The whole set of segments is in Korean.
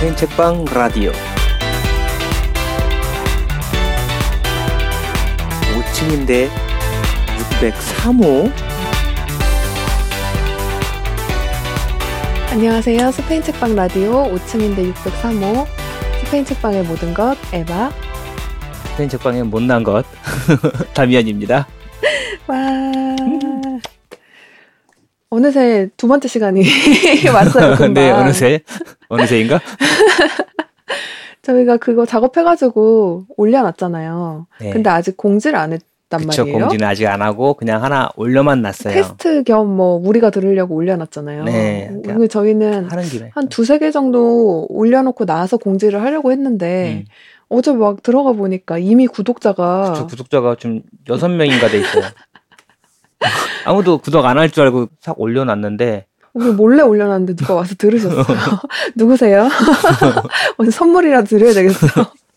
스페인 책방 라디오 5층인데 603호. 안녕하세요. 스페인 책방 라디오 5층인데 603호 스페인 책방의 모든 것 에바. 스페인 책방의 못난 것 다미안입니다. 와. 어느새 두 번째 시간이 왔어요. 금방. 네, 어느새인가? 저희가 그거 작업해가지고 올려놨잖아요. 네. 근데 아직 공지를 안 했단 그쵸, 말이에요. 공지는 아직 안 하고 그냥 하나 올려만 놨어요. 테스트 겸 뭐 우리가 들으려고 올려놨잖아요. 네, 오늘 저희는 하는 김에 한 두세 개 정도 올려놓고 나서 공지를 하려고 했는데 어제 막 들어가 보니까 이미 구독자가 그쵸, 구독자가 좀 6명인가 돼 있어요. 아무도 구독 안 할 줄 알고 싹 올려놨는데 우리 몰래 올려놨는데 누가 와서 들으셨어요. 누구세요? 오늘 선물이라도 드려야 되겠어.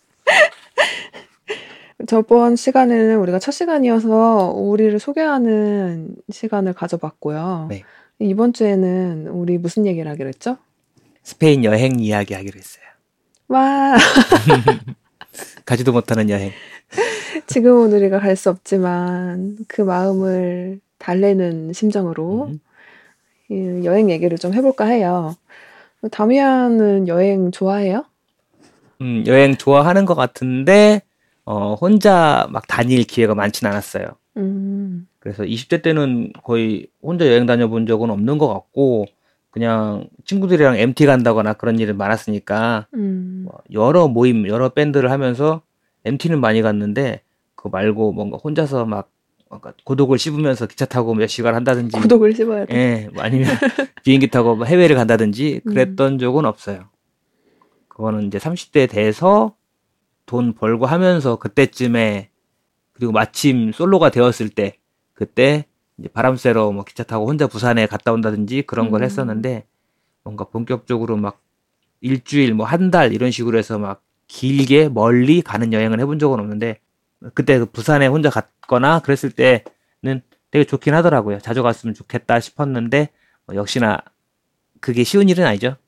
저번 시간에는 우리가 첫 시간이어서 우리를 소개하는 시간을 가져봤고요. 네. 이번 주에는 우리 무슨 얘기를 하기로 했죠? 스페인 여행 이야기 하기로 했어요. 와. 가지도 못하는 여행. 지금은 우리가 갈 수 없지만 그 마음을 달래는 심정으로 이 여행 얘기를 좀 해볼까 해요. 다미안은 여행 좋아해요? 여행 좋아하는 것 같은데 혼자 막 다닐 기회가 많진 않았어요. 그래서 20대 때는 거의 혼자 여행 다녀본 적은 없는 것 같고 그냥 친구들이랑 MT 간다거나 그런 일은 많았으니까 여러 모임, 여러 밴드를 하면서 MT는 많이 갔는데 그거 말고 뭔가 혼자서 막 고독을 씹으면서 기차 타고 몇 시간 한다든지 고독을 씹어야 돼. 예, 아니면 비행기 타고 해외를 간다든지 그랬던 적은 없어요. 그거는 이제 30대 돼서 돈 벌고 하면서 그때쯤에 그리고 마침 솔로가 되었을 때 그때 이제 바람 쐬러 뭐 기차 타고 혼자 부산에 갔다 온다든지 그런 걸 했었는데 뭔가 본격적으로 막 일주일 뭐 한 달 이런 식으로 해서 막 길게 멀리 가는 여행을 해본 적은 없는데 그때 그 부산에 혼자 갔거나 그랬을 때는 되게 좋긴 하더라고요. 자주 갔으면 좋겠다 싶었는데 역시나 그게 쉬운 일은 아니죠.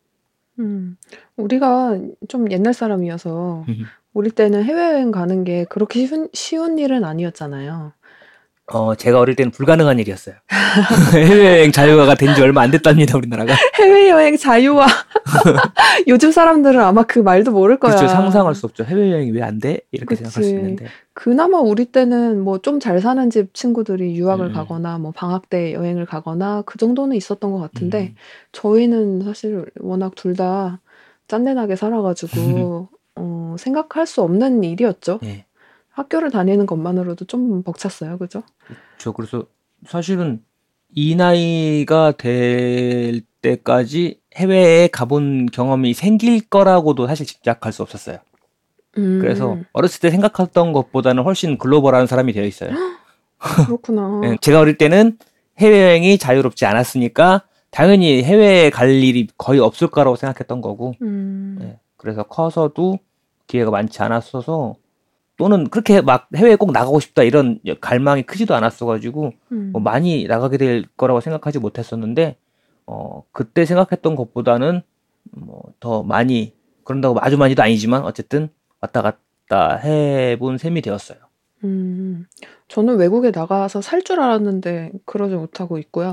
우리가 좀 옛날 사람이어서 우리 때는 해외여행 가는 게 그렇게 쉬운 일은 아니었잖아요. 제가 어릴 때는 불가능한 일이었어요. 해외여행 자유화가 된 지 얼마 안 됐답니다, 우리나라가. 해외여행 자유화. 요즘 사람들은 아마 그 말도 모를 거야. 그렇죠. 상상할 수 없죠. 해외여행이 왜 안 돼? 이렇게 그치. 생각할 수 있는데. 그나마 우리 때는 뭐 좀 잘 사는 집 친구들이 유학을 가거나 뭐 방학 때 여행을 가거나 그 정도는 있었던 것 같은데 저희는 사실 워낙 둘 다 짠내나게 살아가지고 생각할 수 없는 일이었죠. 네. 학교를 다니는 것만으로도 좀 벅찼어요. 그죠? 그렇죠. 그래서 사실은 이 나이가 될 때까지 해외에 가본 경험이 생길 거라고도 사실 짐작할 수 없었어요. 그래서 어렸을 때 생각했던 것보다는 훨씬 글로벌한 사람이 되어 있어요. 그렇구나. 네, 제가 어릴 때는 해외여행이 자유롭지 않았으니까 당연히 해외에 갈 일이 거의 없을 거라고 생각했던 거고 네, 그래서 커서도 기회가 많지 않았어서 또는 그렇게 막 해외에 꼭 나가고 싶다 이런 갈망이 크지도 않았어가지고 뭐 많이 나가게 될 거라고 생각하지 못했었는데 그때 생각했던 것보다는 뭐 더 많이 그런다고 아주 많이도 아니지만 어쨌든 왔다 갔다 해본 셈이 되었어요. 저는 외국에 나가서 살 줄 알았는데 그러지 못하고 있고요.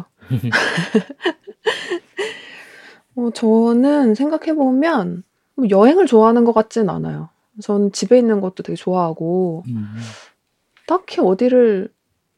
저는 생각해보면 여행을 좋아하는 것 같진 않아요. 전 집에 있는 것도 되게 좋아하고 딱히 어디를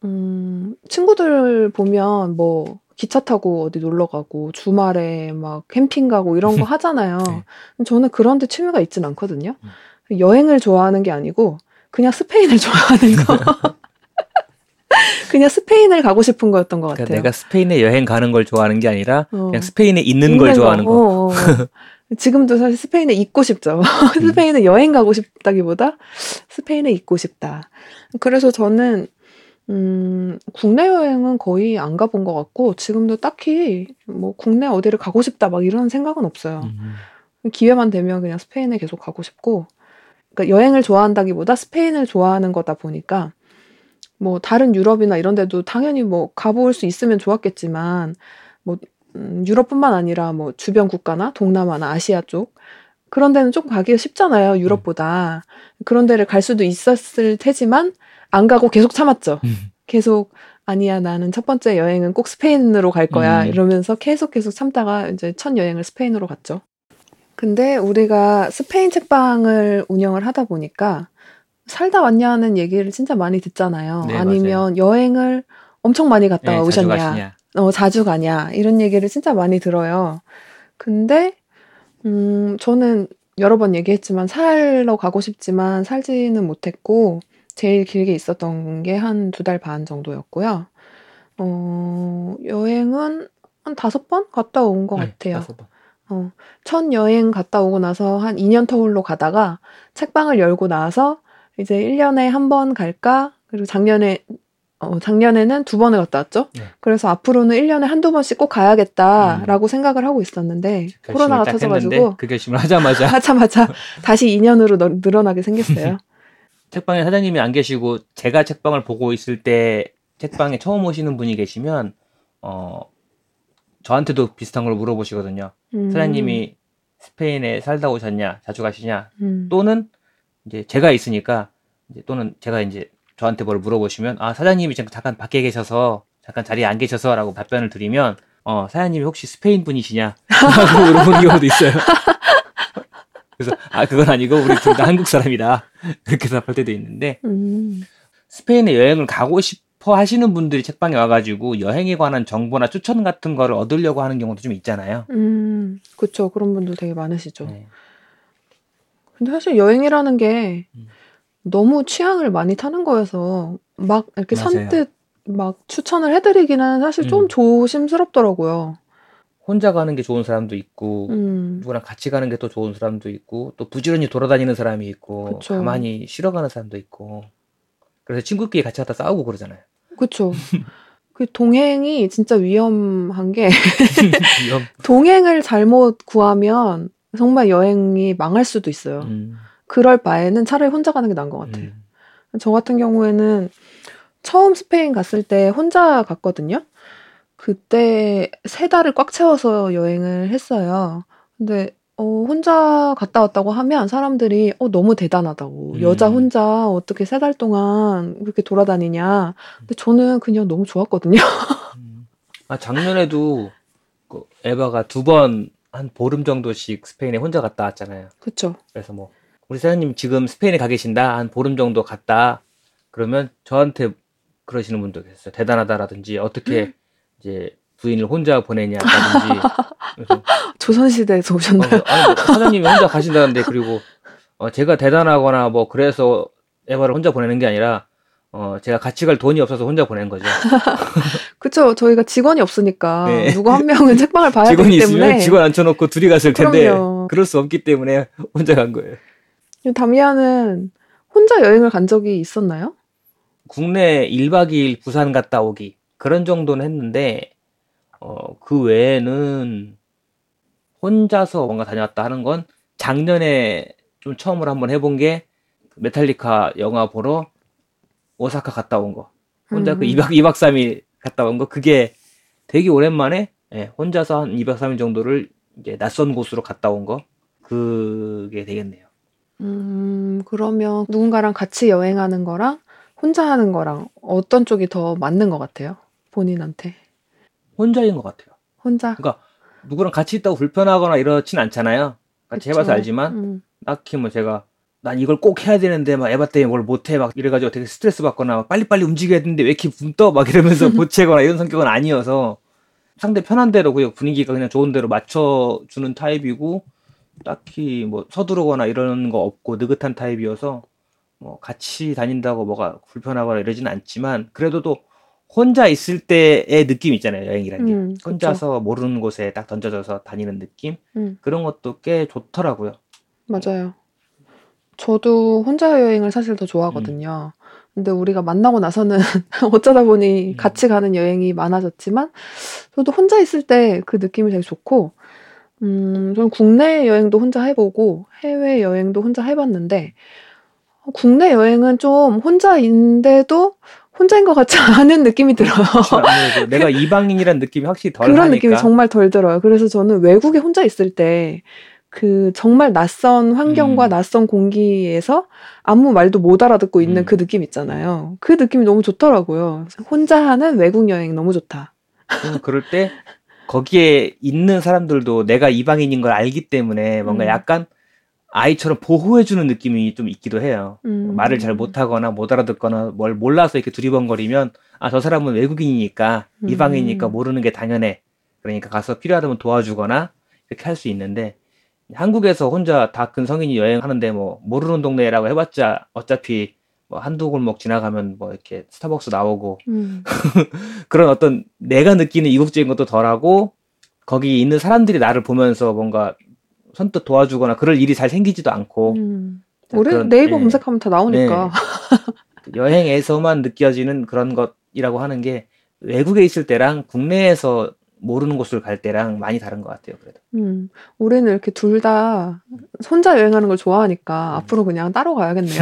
친구들 보면 뭐 기차 타고 어디 놀러 가고 주말에 막 캠핑 가고 이런 거 하잖아요. 네. 저는 그런 데 취미가 있진 않거든요. 여행을 좋아하는 게 아니고 그냥 스페인을 좋아하는 거. 그냥 스페인을 가고 싶은 거였던 것 같아요. 그러니까 내가 스페인에 여행 가는 걸 좋아하는 게 아니라 그냥 스페인에 있는 걸 좋아하는 거. 지금도 사실 스페인에 있고 싶죠. 스페인에 여행 가고 싶다기보다 스페인에 있고 싶다. 그래서 저는 국내 여행은 거의 안 가본 것 같고 지금도 딱히 뭐 국내 어디를 가고 싶다 막 이런 생각은 없어요. 기회만 되면 그냥 스페인에 계속 가고 싶고 그러니까 여행을 좋아한다기보다 스페인을 좋아하는 거다 보니까 뭐 다른 유럽이나 이런 데도 당연히 뭐 가볼 수 있으면 좋았겠지만 뭐 유럽뿐만 아니라 뭐 주변 국가나 동남아나 아시아 쪽 그런 데는 조금 가기가 쉽잖아요. 유럽보다. 그런 데를 갈 수도 있었을 테지만 안 가고 계속 참았죠. 계속 아니야 나는 첫 번째 여행은 꼭 스페인으로 갈 거야 이러면서 계속 참다가 이제 첫 여행을 스페인으로 갔죠. 근데 우리가 스페인 책방을 운영을 하다 보니까 살다 왔냐는 얘기를 진짜 많이 듣잖아요. 네, 아니면 여행을 엄청 많이 갔다 네, 오셨냐, 자주 가냐 이런 얘기를 진짜 많이 들어요. 근데 저는 여러 번 얘기했지만 살러 가고 싶지만 살지는 못했고 제일 길게 있었던 게 한 2달 반 정도였고요. 여행은 한 5번 갔다 온 것 같아요. 5번. 첫 여행 갔다 오고 나서 한 2년 터울로 가다가 책방을 열고 나서 이제 1년에 한 번 갈까? 그리고 작년에는 2번을 갔다 왔죠. 네. 그래서 앞으로는 1년에 한두 번씩 꼭 가야겠다라고 생각을 하고 있었는데 코로나가 터져가지고 그 결심을 하자마자 다시 2년으로 늘어나게 생겼어요. 책방에 사장님이 안 계시고 제가 책방을 보고 있을 때 책방에 처음 오시는 분이 계시면 저한테도 비슷한 걸 물어보시거든요. 사장님이 스페인에 살다 오셨냐, 자주 가시냐, 또는 이제 제가 있으니까 또는 제가 이제 저한테 뭘 물어보시면 사장님이 잠깐 밖에 계셔서 잠깐 자리에 안 계셔서라고 답변을 드리면 사장님이 혹시 스페인 분이시냐 라고 물어보는 경우도 있어요. 그래서 그건 아니고 우리 둘 다 한국 사람이다 그렇게 답할 때도 있는데 스페인에 여행을 가고 싶어 하시는 분들이 책방에 와가지고 여행에 관한 정보나 추천 같은 거를 얻으려고 하는 경우도 좀 있잖아요. 그렇죠. 그런 분들 되게 많으시죠. 네. 근데 사실 여행이라는 게 너무 취향을 많이 타는 거여서 막 이렇게 맞아요. 선뜻 막 추천을 해드리기는 사실 좀 조심스럽더라고요. 혼자 가는 게 좋은 사람도 있고 누구랑 같이 가는 게 또 좋은 사람도 있고 또 부지런히 돌아다니는 사람이 있고 그쵸. 가만히 쉬러 가는 사람도 있고 그래서 친구끼리 같이 갔다 싸우고 그러잖아요. 그렇죠. 그 동행이 진짜 위험한 게 동행을 잘못 구하면 정말 여행이 망할 수도 있어요. 그럴 바에는 차라리 혼자 가는 게 나은 것 같아요. 저 같은 경우에는 처음 스페인 갔을 때 혼자 갔거든요. 그때 3달을 꽉 채워서 여행을 했어요. 근데 혼자 갔다 왔다고 하면 사람들이 너무 대단하다고. 여자 혼자 어떻게 3달 동안 그렇게 돌아다니냐. 근데 저는 그냥 너무 좋았거든요. 작년에도 에바가 2번 한 보름 정도씩 스페인에 혼자 갔다 왔잖아요. 그렇죠. 그래서 뭐 우리 사장님 지금 스페인에 가 계신다. 한 보름 정도 갔다. 그러면 저한테 그러시는 분도 계셨어요. 대단하다라든지 어떻게 이제 부인을 혼자 보내냐라든지. 조선시대에서 오셨나요? 사장님이 혼자 가신다는데 그리고 제가 대단하거나 뭐 그래서 에바를 혼자 보내는 게 아니라 제가 같이 갈 돈이 없어서 혼자 보낸 거죠. 그렇죠. 저희가 직원이 없으니까 네. 누구 한 명은 책방을 봐야 되기 때문에. 직원이 있으면 직원 앉혀놓고 둘이 갔을 텐데 그럼요. 그럴 수 없기 때문에 혼자 간 거예요. 담이아는 혼자 여행을 간 적이 있었나요? 국내 1박 2일 부산 갔다 오기 그런 정도는 했는데 그 외에는 혼자서 뭔가 다녀왔다 하는 건 작년에 좀 처음으로 한번 해본 게 메탈리카 영화 보러 오사카 갔다 온 거. 혼자 그 2박 3일 갔다 온 거. 그게 되게 오랜만에 혼자서 한 2박 3일 정도를 이제 낯선 곳으로 갔다 온 거. 그게 되겠네요. 그러면 누군가랑 같이 여행하는 거랑 혼자 하는 거랑 어떤 쪽이 더 맞는 것 같아요? 본인한테. 혼자인 것 같아요. 혼자? 그러니까 누구랑 같이 있다고 불편하거나 이러진 않잖아요. 같이 해봐서 알지만 딱히 뭐 제가 난 이걸 꼭 해야 되는데 막 에바 때문에 뭘 못해 막 이래가지고 되게 스트레스 받거나 막 빨리빨리 움직여야 되는데 왜 이렇게 붕 떠 막 이러면서 보채거나 이런 성격은 아니어서 상대 편한 대로 그냥 분위기가 그냥 좋은 대로 맞춰주는 타입이고 딱히 뭐 서두르거나 이러는 거 없고 느긋한 타입이어서 뭐 같이 다닌다고 뭐가 불편하거나 이러진 않지만 그래도 또 혼자 있을 때의 느낌 있잖아요. 여행이라는 게. 혼자서 그쵸. 모르는 곳에 딱 던져져서 다니는 느낌? 그런 것도 꽤 좋더라고요. 맞아요. 저도 혼자 여행을 사실 더 좋아하거든요. 근데 우리가 만나고 나서는 어쩌다 보니 같이 가는 여행이 많아졌지만 저도 혼자 있을 때 그 느낌이 되게 좋고 저는 국내 여행도 혼자 해보고 해외 여행도 혼자 해봤는데 국내 여행은 좀 혼자인데도 혼자인 것 같지 않은 느낌이 들어요. 내가 이방인이라는 느낌이 확실히 덜 그런 하니까. 느낌이 정말 덜 들어요. 그래서 저는 외국에 혼자 있을 때 그 정말 낯선 환경과 낯선 공기에서 아무 말도 못 알아듣고 있는 그 느낌 있잖아요. 그 느낌이 너무 좋더라고요. 혼자 하는 외국 여행 너무 좋다. 그럴 때 거기에 있는 사람들도 내가 이방인인 걸 알기 때문에 뭔가 약간 아이처럼 보호해주는 느낌이 좀 있기도 해요. 말을 잘 못하거나 못 알아듣거나 뭘 몰라서 이렇게 두리번거리면 아, 저 사람은 외국인이니까 이방인이니까 모르는 게 당연해. 그러니까 가서 필요하다면 도와주거나 이렇게 할 수 있는데 한국에서 혼자 다 큰 성인이 여행하는데 뭐 모르는 동네라고 해봤자 어차피 뭐 한두 골목 지나가면 뭐 이렇게 스타벅스 나오고 그런 어떤 내가 느끼는 이국적인 것도 덜하고 거기 있는 사람들이 나를 보면서 뭔가 선뜻 도와주거나 그럴 일이 잘 생기지도 않고 우리 그런, 네이버 검색하면 다 나오니까 여행에서만 느껴지는 그런 것이라고 하는 게 외국에 있을 때랑 국내에서 모르는 곳을 갈 때랑 많이 다른 것 같아요. 그래도. 우리는 이렇게 둘 다 혼자 여행하는 걸 좋아하니까 앞으로 그냥 따로 가야겠네요.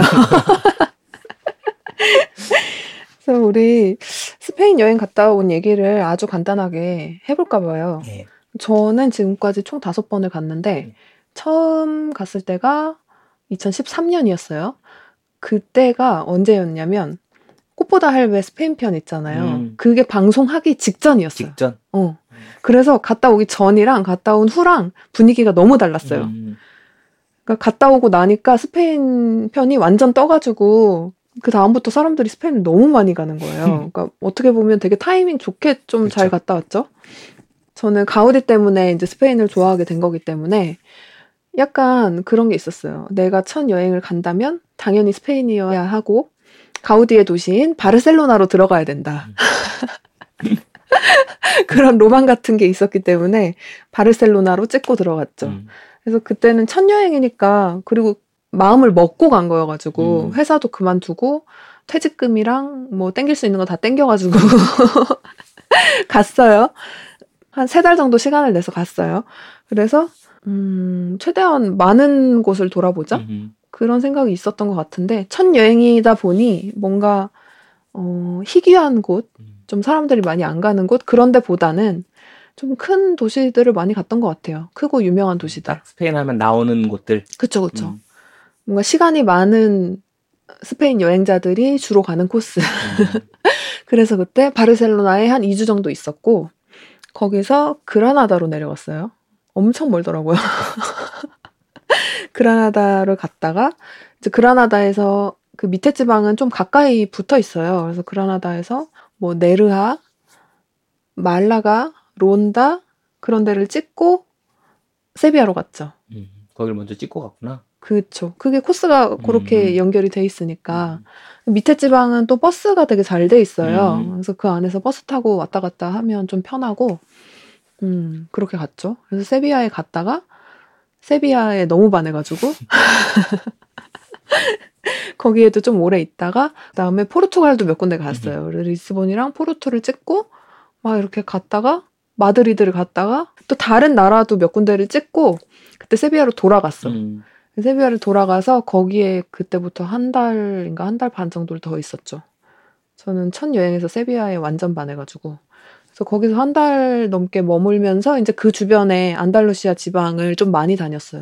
그래서 우리 스페인 여행 갔다 온 얘기를 아주 간단하게 해볼까 봐요. 네. 저는 지금까지 총 5번을 갔는데 처음 갔을 때가 2013년이었어요. 그때가 언제였냐면 꽃보다 할배 스페인 편 있잖아요. 그게 방송하기 직전이었어요. 직전? 그래서 갔다 오기 전이랑 갔다 온 후랑 분위기가 너무 달랐어요. 그러니까 갔다 오고 나니까 스페인 편이 완전 떠가지고 그 다음부터 사람들이 스페인을 너무 많이 가는 거예요. 그러니까 어떻게 보면 되게 타이밍 좋게 좀 잘 갔다 왔죠. 저는 가우디 때문에 이제 스페인을 좋아하게 된 거기 때문에 약간 그런 게 있었어요. 내가 첫 여행을 간다면 당연히 스페인이어야 하고 가우디의 도시인 바르셀로나로 들어가야 된다. 그런 로망 같은 게 있었기 때문에 바르셀로나로 찍고 들어갔죠. 그래서 그때는 첫 여행이니까 그리고 마음을 먹고 간 거여가지고 회사도 그만두고 퇴직금이랑 뭐 땡길 수 있는 거 다 땡겨가지고 갔어요. 한 3달 정도 시간을 내서 갔어요. 그래서 최대한 많은 곳을 돌아보자. 그런 생각이 있었던 것 같은데 첫 여행이다 보니 뭔가 희귀한 곳, 좀 사람들이 많이 안 가는 곳 그런 데보다는 좀 큰 도시들을 많이 갔던 것 같아요. 크고 유명한 도시들. 스페인 하면 나오는 곳들. 그쵸. 뭔가 시간이 많은 스페인 여행자들이 주로 가는 코스. 그래서 그때 바르셀로나에 한 2주 정도 있었고 거기서 그라나다로 내려갔어요. 엄청 멀더라고요. 그라나다를 갔다가 이제 그라나다에서 그 밑에 지방은 좀 가까이 붙어 있어요. 그래서 그라나다에서 뭐 네르하, 말라가, 론다 그런 데를 찍고 세비야로 갔죠. 거기를 먼저 찍고 갔구나. 그렇죠. 그게 코스가 그렇게 연결이 돼 있으니까 밑에 지방은 또 버스가 되게 잘 돼 있어요. 그래서 그 안에서 버스 타고 왔다 갔다 하면 좀 편하고 그렇게 갔죠. 그래서 세비야에 갔다가 세비야에 너무 반해가지고 거기에도 좀 오래 있다가 그다음에 포르투갈도 몇 군데 갔어요. 그래서 리스본이랑 포르투를 찍고 막 이렇게 갔다가 마드리드를 갔다가 또 다른 나라도 몇 군데를 찍고 그때 세비야로 돌아갔어. 세비야를 돌아가서 거기에 그때부터 한 달인가 한 달 반 정도를 더 있었죠. 저는 첫 여행에서 세비야에 완전 반해가지고 그래서 거기서 한 달 넘게 머물면서 이제 그 주변에 안달루시아 지방을 좀 많이 다녔어요.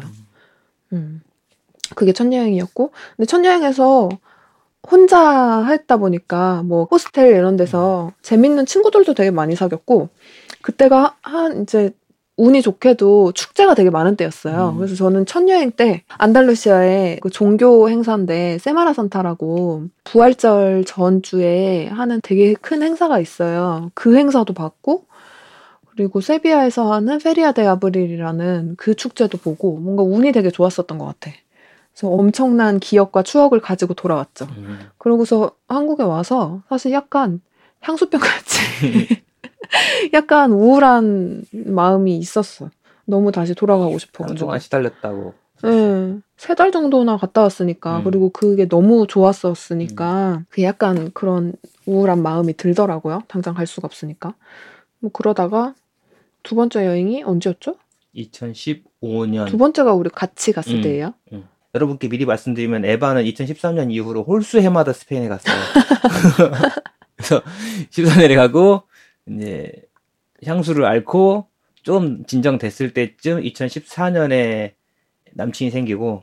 그게 첫 여행이었고 근데 첫 여행에서 혼자 했다 보니까 뭐 호스텔 이런 데서 재밌는 친구들도 되게 많이 사귀었고 그때가 이제 운이 좋게도 축제가 되게 많은 때였어요. 그래서 저는 첫 여행 때 안달루시아의 그 종교 행사인데 세마라산타라고 부활절 전주에 하는 되게 큰 행사가 있어요. 그 행사도 봤고 그리고 세비야에서 하는 페리아 데 아브릴이라는 그 축제도 보고 뭔가 운이 되게 좋았었던 것 같아. 그래서 엄청난 기억과 추억을 가지고 돌아왔죠. 그러고서 한국에 와서 사실 약간 향수병 같이 약간 우울한 마음이 있었어. 너무 다시 돌아가고 싶어가지고. 한동안 시달렸다고. 네. 3달 정도나 갔다 왔으니까 그리고 그게 너무 좋았었으니까 그 약간 그런 우울한 마음이 들더라고요. 당장 갈 수가 없으니까. 뭐 그러다가 두 번째 여행이 언제였죠? 2015년. 두 번째가 우리 같이 갔을 때예요. 여러분께 미리 말씀드리면 에바는 2013년 이후로 홀수 해마다 스페인에 갔어요. 그래서 14년에 가고 이제 향수를 앓고 좀 진정됐을 때쯤 2014년에 남친이 생기고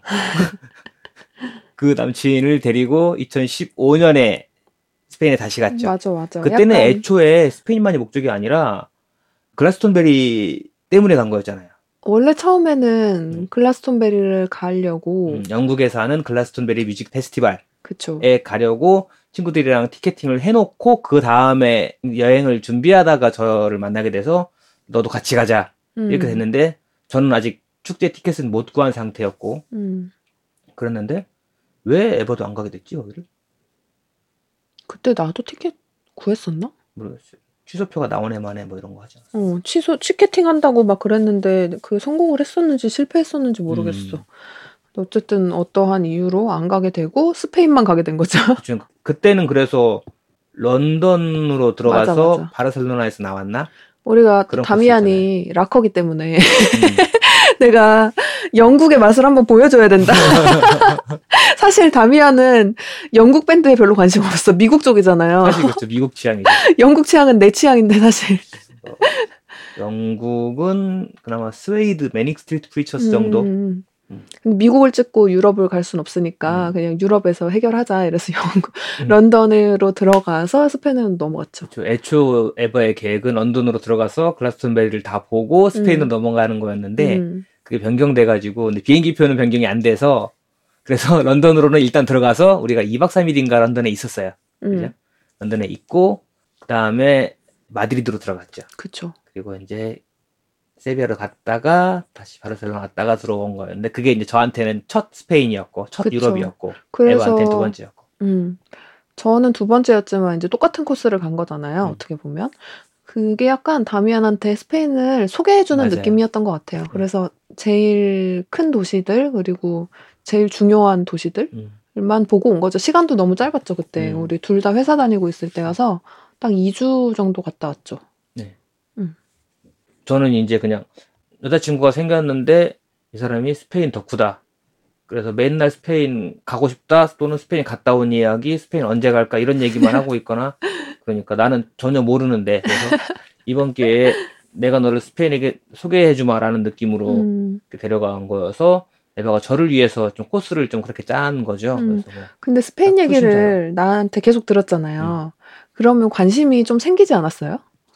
그 남친을 데리고 2015년에 스페인에 다시 갔죠. 맞아. 그때는 약간... 애초에 스페인만이 목적이 아니라 글라스톤베리 때문에 간 거였잖아요. 원래 처음에는 글라스톤베리를 가려고 영국에서 하는 글라스톤베리 뮤직 페스티벌에 그쵸. 가려고 친구들이랑 티켓팅을 해놓고 그 다음에 여행을 준비하다가 저를 만나게 돼서 너도 같이 가자 이렇게 됐는데 저는 아직 축제 티켓은 못 구한 상태였고 그랬는데 왜 에버도 안 가게 됐지 거기를? 그때 나도 티켓 구했었나? 모르겠어요. 취소표가 나오네 마네 뭐 이런 거 하지 않았어? 티켓팅 한다고 막 그랬는데 그 성공을 했었는지 실패했었는지 모르겠어. 어쨌든 어떠한 이유로 안 가게 되고 스페인만 가게 된 거죠. 그때는 그래서 런던으로 들어가서 맞아. 바르셀로나에서 나왔나? 우리가 다미안이 락커기 때문에 내가 영국의 맛을 한번 보여줘야 된다. 사실 다미안은 영국 밴드에 별로 관심 없어. 미국 쪽이잖아요. 사실 그렇죠. 미국 취향이죠. 영국 취향은 내 취향인데 사실. 영국은 그나마 스웨이드, 매닉 스트리트 프리처스 정도? 미국을 찍고 유럽을 갈 순 없으니까 그냥 유럽에서 해결하자. 이래서 런던으로 들어가서 스페인은 넘어갔죠. 그렇죠. 애초 에버의 계획은 런던으로 들어가서 글라스톤베리를 다 보고 스페인으로 넘어가는 거였는데 그게 변경돼가지고 근데 비행기표는 변경이 안 돼서 그래서 런던으로는 일단 들어가서 우리가 2박 3일인가 런던에 있었어요. 그죠? 런던에 있고 그 다음에 마드리드로 들어갔죠. 그렇죠. 그리고 이제 세비야로 갔다가 다시 바르셀로나 갔다가 들어온 거였는데 그게 이제 저한테는 첫 스페인이었고 첫 그쵸. 유럽이었고 그래서 에바한테는 두 번째였고 저는 두 번째였지만 이제 똑같은 코스를 간 거잖아요. 어떻게 보면 그게 약간 다미안한테 스페인을 소개해주는 맞아요. 느낌이었던 것 같아요. 그래서 제일 큰 도시들 그리고 제일 중요한 도시들만 보고 온 거죠. 시간도 너무 짧았죠. 그때 우리 둘 다 회사 다니고 있을 때여서 딱 2주 정도 갔다 왔죠. 네. 저는 이제 그냥 여자친구가 생겼는데 이 사람이 스페인 덕후다. 그래서 맨날 스페인 가고 싶다 또는 스페인 갔다 온 이야기 스페인 언제 갈까 이런 얘기만 하고 있거나 그러니까 나는 전혀 모르는데 그래서 이번 기회에 내가 너를 스페인에게 소개해주마라는 느낌으로 데려간 거여서 에바가 저를 위해서 좀 코스를 좀 그렇게 짠 거죠. 그래서 뭐 근데 스페인 얘기를 나한테 계속 들었잖아요. 그러면 관심이 좀 생기지 않았어요?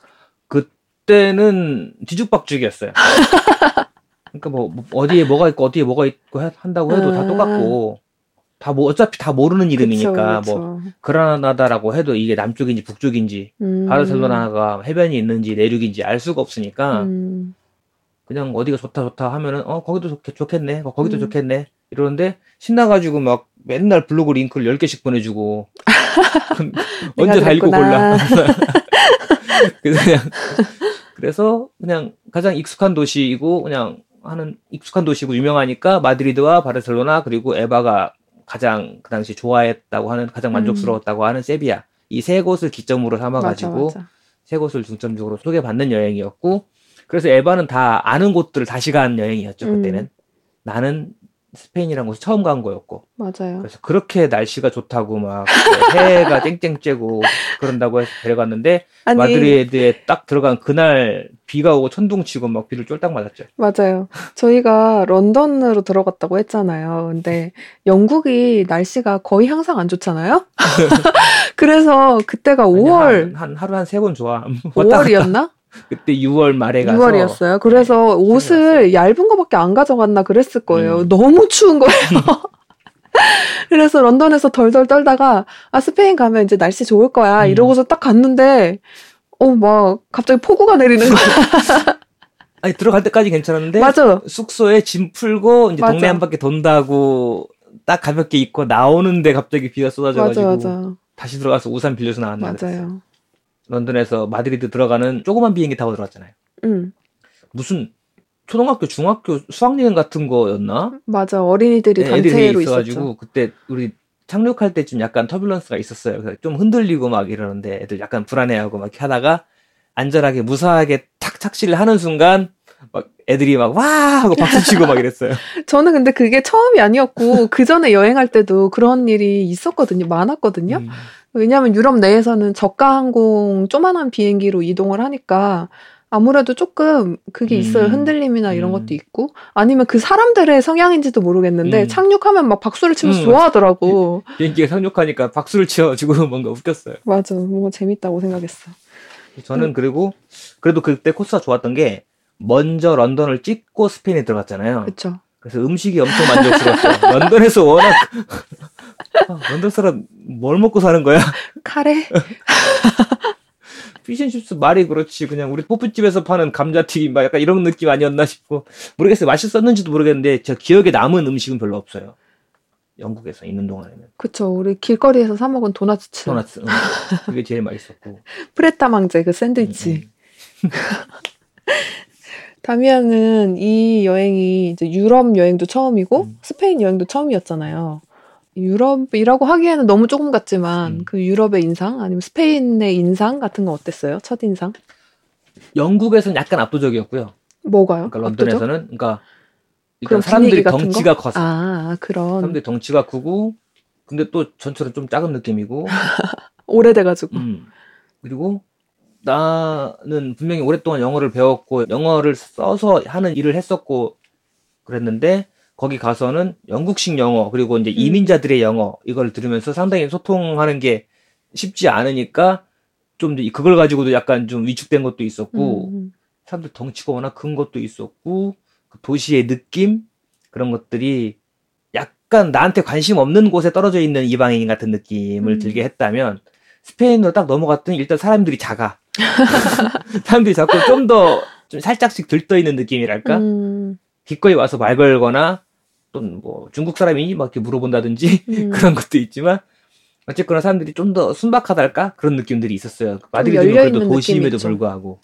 그때는 뒤죽박죽이었어요. 그러니까 뭐 어디에 뭐가 있고 어디에 뭐가 있고 한다고 해도 다 똑같고 다 뭐 어차피 다 모르는 이름이니까 그쵸. 뭐 그라나다라고 해도 이게 남쪽인지 북쪽인지 바르셀로나가 해변이 있는지 내륙인지 알 수가 없으니까 그냥 어디가 좋다 하면은 거기도 좋겠네 거기도 좋겠네 이러는데 신나가지고 막 맨날 블로그 링크를 10개씩 보내주고 언제 다 읽고 골라. 그래서 그냥 가장 익숙한 도시이고 그냥 하는 익숙한 도시고 유명하니까 마드리드와 바르셀로나 그리고 에바가 가장 그 당시 좋아했다고 하는 가장 만족스러웠다고 하는 세비야 이 세 곳을 기점으로 삼아가지고 맞아. 세 곳을 중점적으로 소개받는 여행이었고 그래서 에바는 다 아는 곳들을 다시 간 여행이었죠. 그때는 나는 스페인이라는 곳을 처음 간 거였고 맞아요. 그래서 그렇게 날씨가 좋다고 막 해가 쨍쨍 쬐고 그런다고 해서 데려갔는데 아니, 마드리드에 딱 들어간 그날 비가 오고 천둥치고 막 비를 쫄딱 맞았죠. 맞아요. 저희가 런던으로 들어갔다고 했잖아요. 근데 영국이 날씨가 거의 항상 안 좋잖아요. 그래서 그때가 아니, 5월 하루 한 3번 좋아. 5월이었나? 그때 6월 말에 가서 6월이었어요. 그래서 옷을 얇은 거밖에 안 가져갔나 그랬을 거예요. 너무 추운 거예요. 그래서 런던에서 덜덜 떨다가 스페인 가면 이제 날씨 좋을 거야 이러고서 딱 갔는데 막 갑자기 폭우가 내리는 거야. 아니 들어갈 때까지 괜찮았는데 맞아. 숙소에 짐 풀고 이제 맞아. 동네 한 바퀴 돈다고 딱 가볍게 입고 나오는데 갑자기 비가 쏟아져가지고 맞아. 다시 들어가서 우산 빌려서 나왔는데 맞아요. 런던에서 마드리드 들어가는 조그만 비행기 타고 들어갔잖아요. 무슨 초등학교, 중학교 수학여행 같은 거였나? 맞아. 어린이들이 단체로 있었죠. 그때 우리 착륙할 때쯤 약간 터뷸런스가 있었어요. 그래서 좀 흔들리고 막 이러는데 애들 약간 불안해하고 막 하다가 안전하게 무사하게 탁 착지를 하는 순간 막 애들이 막 와 하고 박수치고 막 이랬어요. 저는 근데 그게 처음이 아니었고 그 전에 여행할 때도 그런 일이 있었거든요. 많았거든요. 왜냐하면 유럽 내에서는 저가 항공 조만한 비행기로 이동을 하니까 아무래도 조금 그게 있어요. 흔들림이나 이런 것도 있고 아니면 그 사람들의 성향인지도 모르겠는데 착륙하면 막 박수를 치면서 좋아하더라고. 비행기가 착륙하니까 박수를 치어주고 뭔가 웃겼어요. 맞아. 뭔가 재밌다고 생각했어. 저는 그리고 그래도 그때 코스가 좋았던 게 먼저 런던을 찍고 스페인에 들어갔잖아요. 그쵸. 그래서 음식이 엄청 만족스러웠어요. 런던에서 워낙 런던 사람 뭘 먹고 사는 거야? 카레? 피쉬앤칩스 말이 그렇지 그냥 우리 호프집에서 파는 감자튀김 막 약간 이런 느낌 아니었나 싶고 모르겠어요. 맛있었는지도 모르겠는데 제 기억에 남은 음식은 별로 없어요. 영국에서 있는 동안에는. 그쵸. 우리 길거리에서 사 먹은 도나츠. 그게 제일 맛있었고. 프레타망제 그 샌드위치. 다미안은 이 여행이 이제 유럽 여행도 처음이고 스페인 여행도 처음이었잖아요. 유럽이라고 하기에는 너무 조금 같지만 그 유럽의 인상 아니면 스페인의 인상 같은 건 어땠어요? 첫인상? 영국에서는 약간 압도적이었고요. 뭐가요? 그러니까 런던에서는 압도적? 그러니까 일단 사람들이 덩치가 컸어. 그런. 사람들이 덩치가 크고 근데 또 전처럼 좀 작은 느낌이고 오래돼가지고. 그리고 나는 분명히 오랫동안 영어를 배웠고 영어를 써서 하는 일을 했었고 그랬는데 거기 가서는 영국식 영어 그리고 이제 이민자들의 영어 이걸 들으면서 상당히 소통하는 게 쉽지 않으니까 좀 그걸 가지고도 약간 좀 위축된 것도 있었고 사람들 덩치가 워낙 큰 것도 있었고 그 도시의 느낌 그런 것들이 약간 나한테 관심 없는 곳에 떨어져 있는 이방인 같은 느낌을 들게 했다면 스페인으로 딱 넘어갔더니 일단 사람들이 작아. 사람들이 작고 좀 더 좀 살짝씩 들떠있는 느낌이랄까? 기꺼이 와서 말 걸거나 또 뭐 중국 사람이니 막 이렇게 물어본다든지 그런 것도 있지만 어쨌거나 사람들이 좀 더 순박하달까? 그런 느낌들이 있었어요. 마드리드는 그래도 도시임에도 불구하고.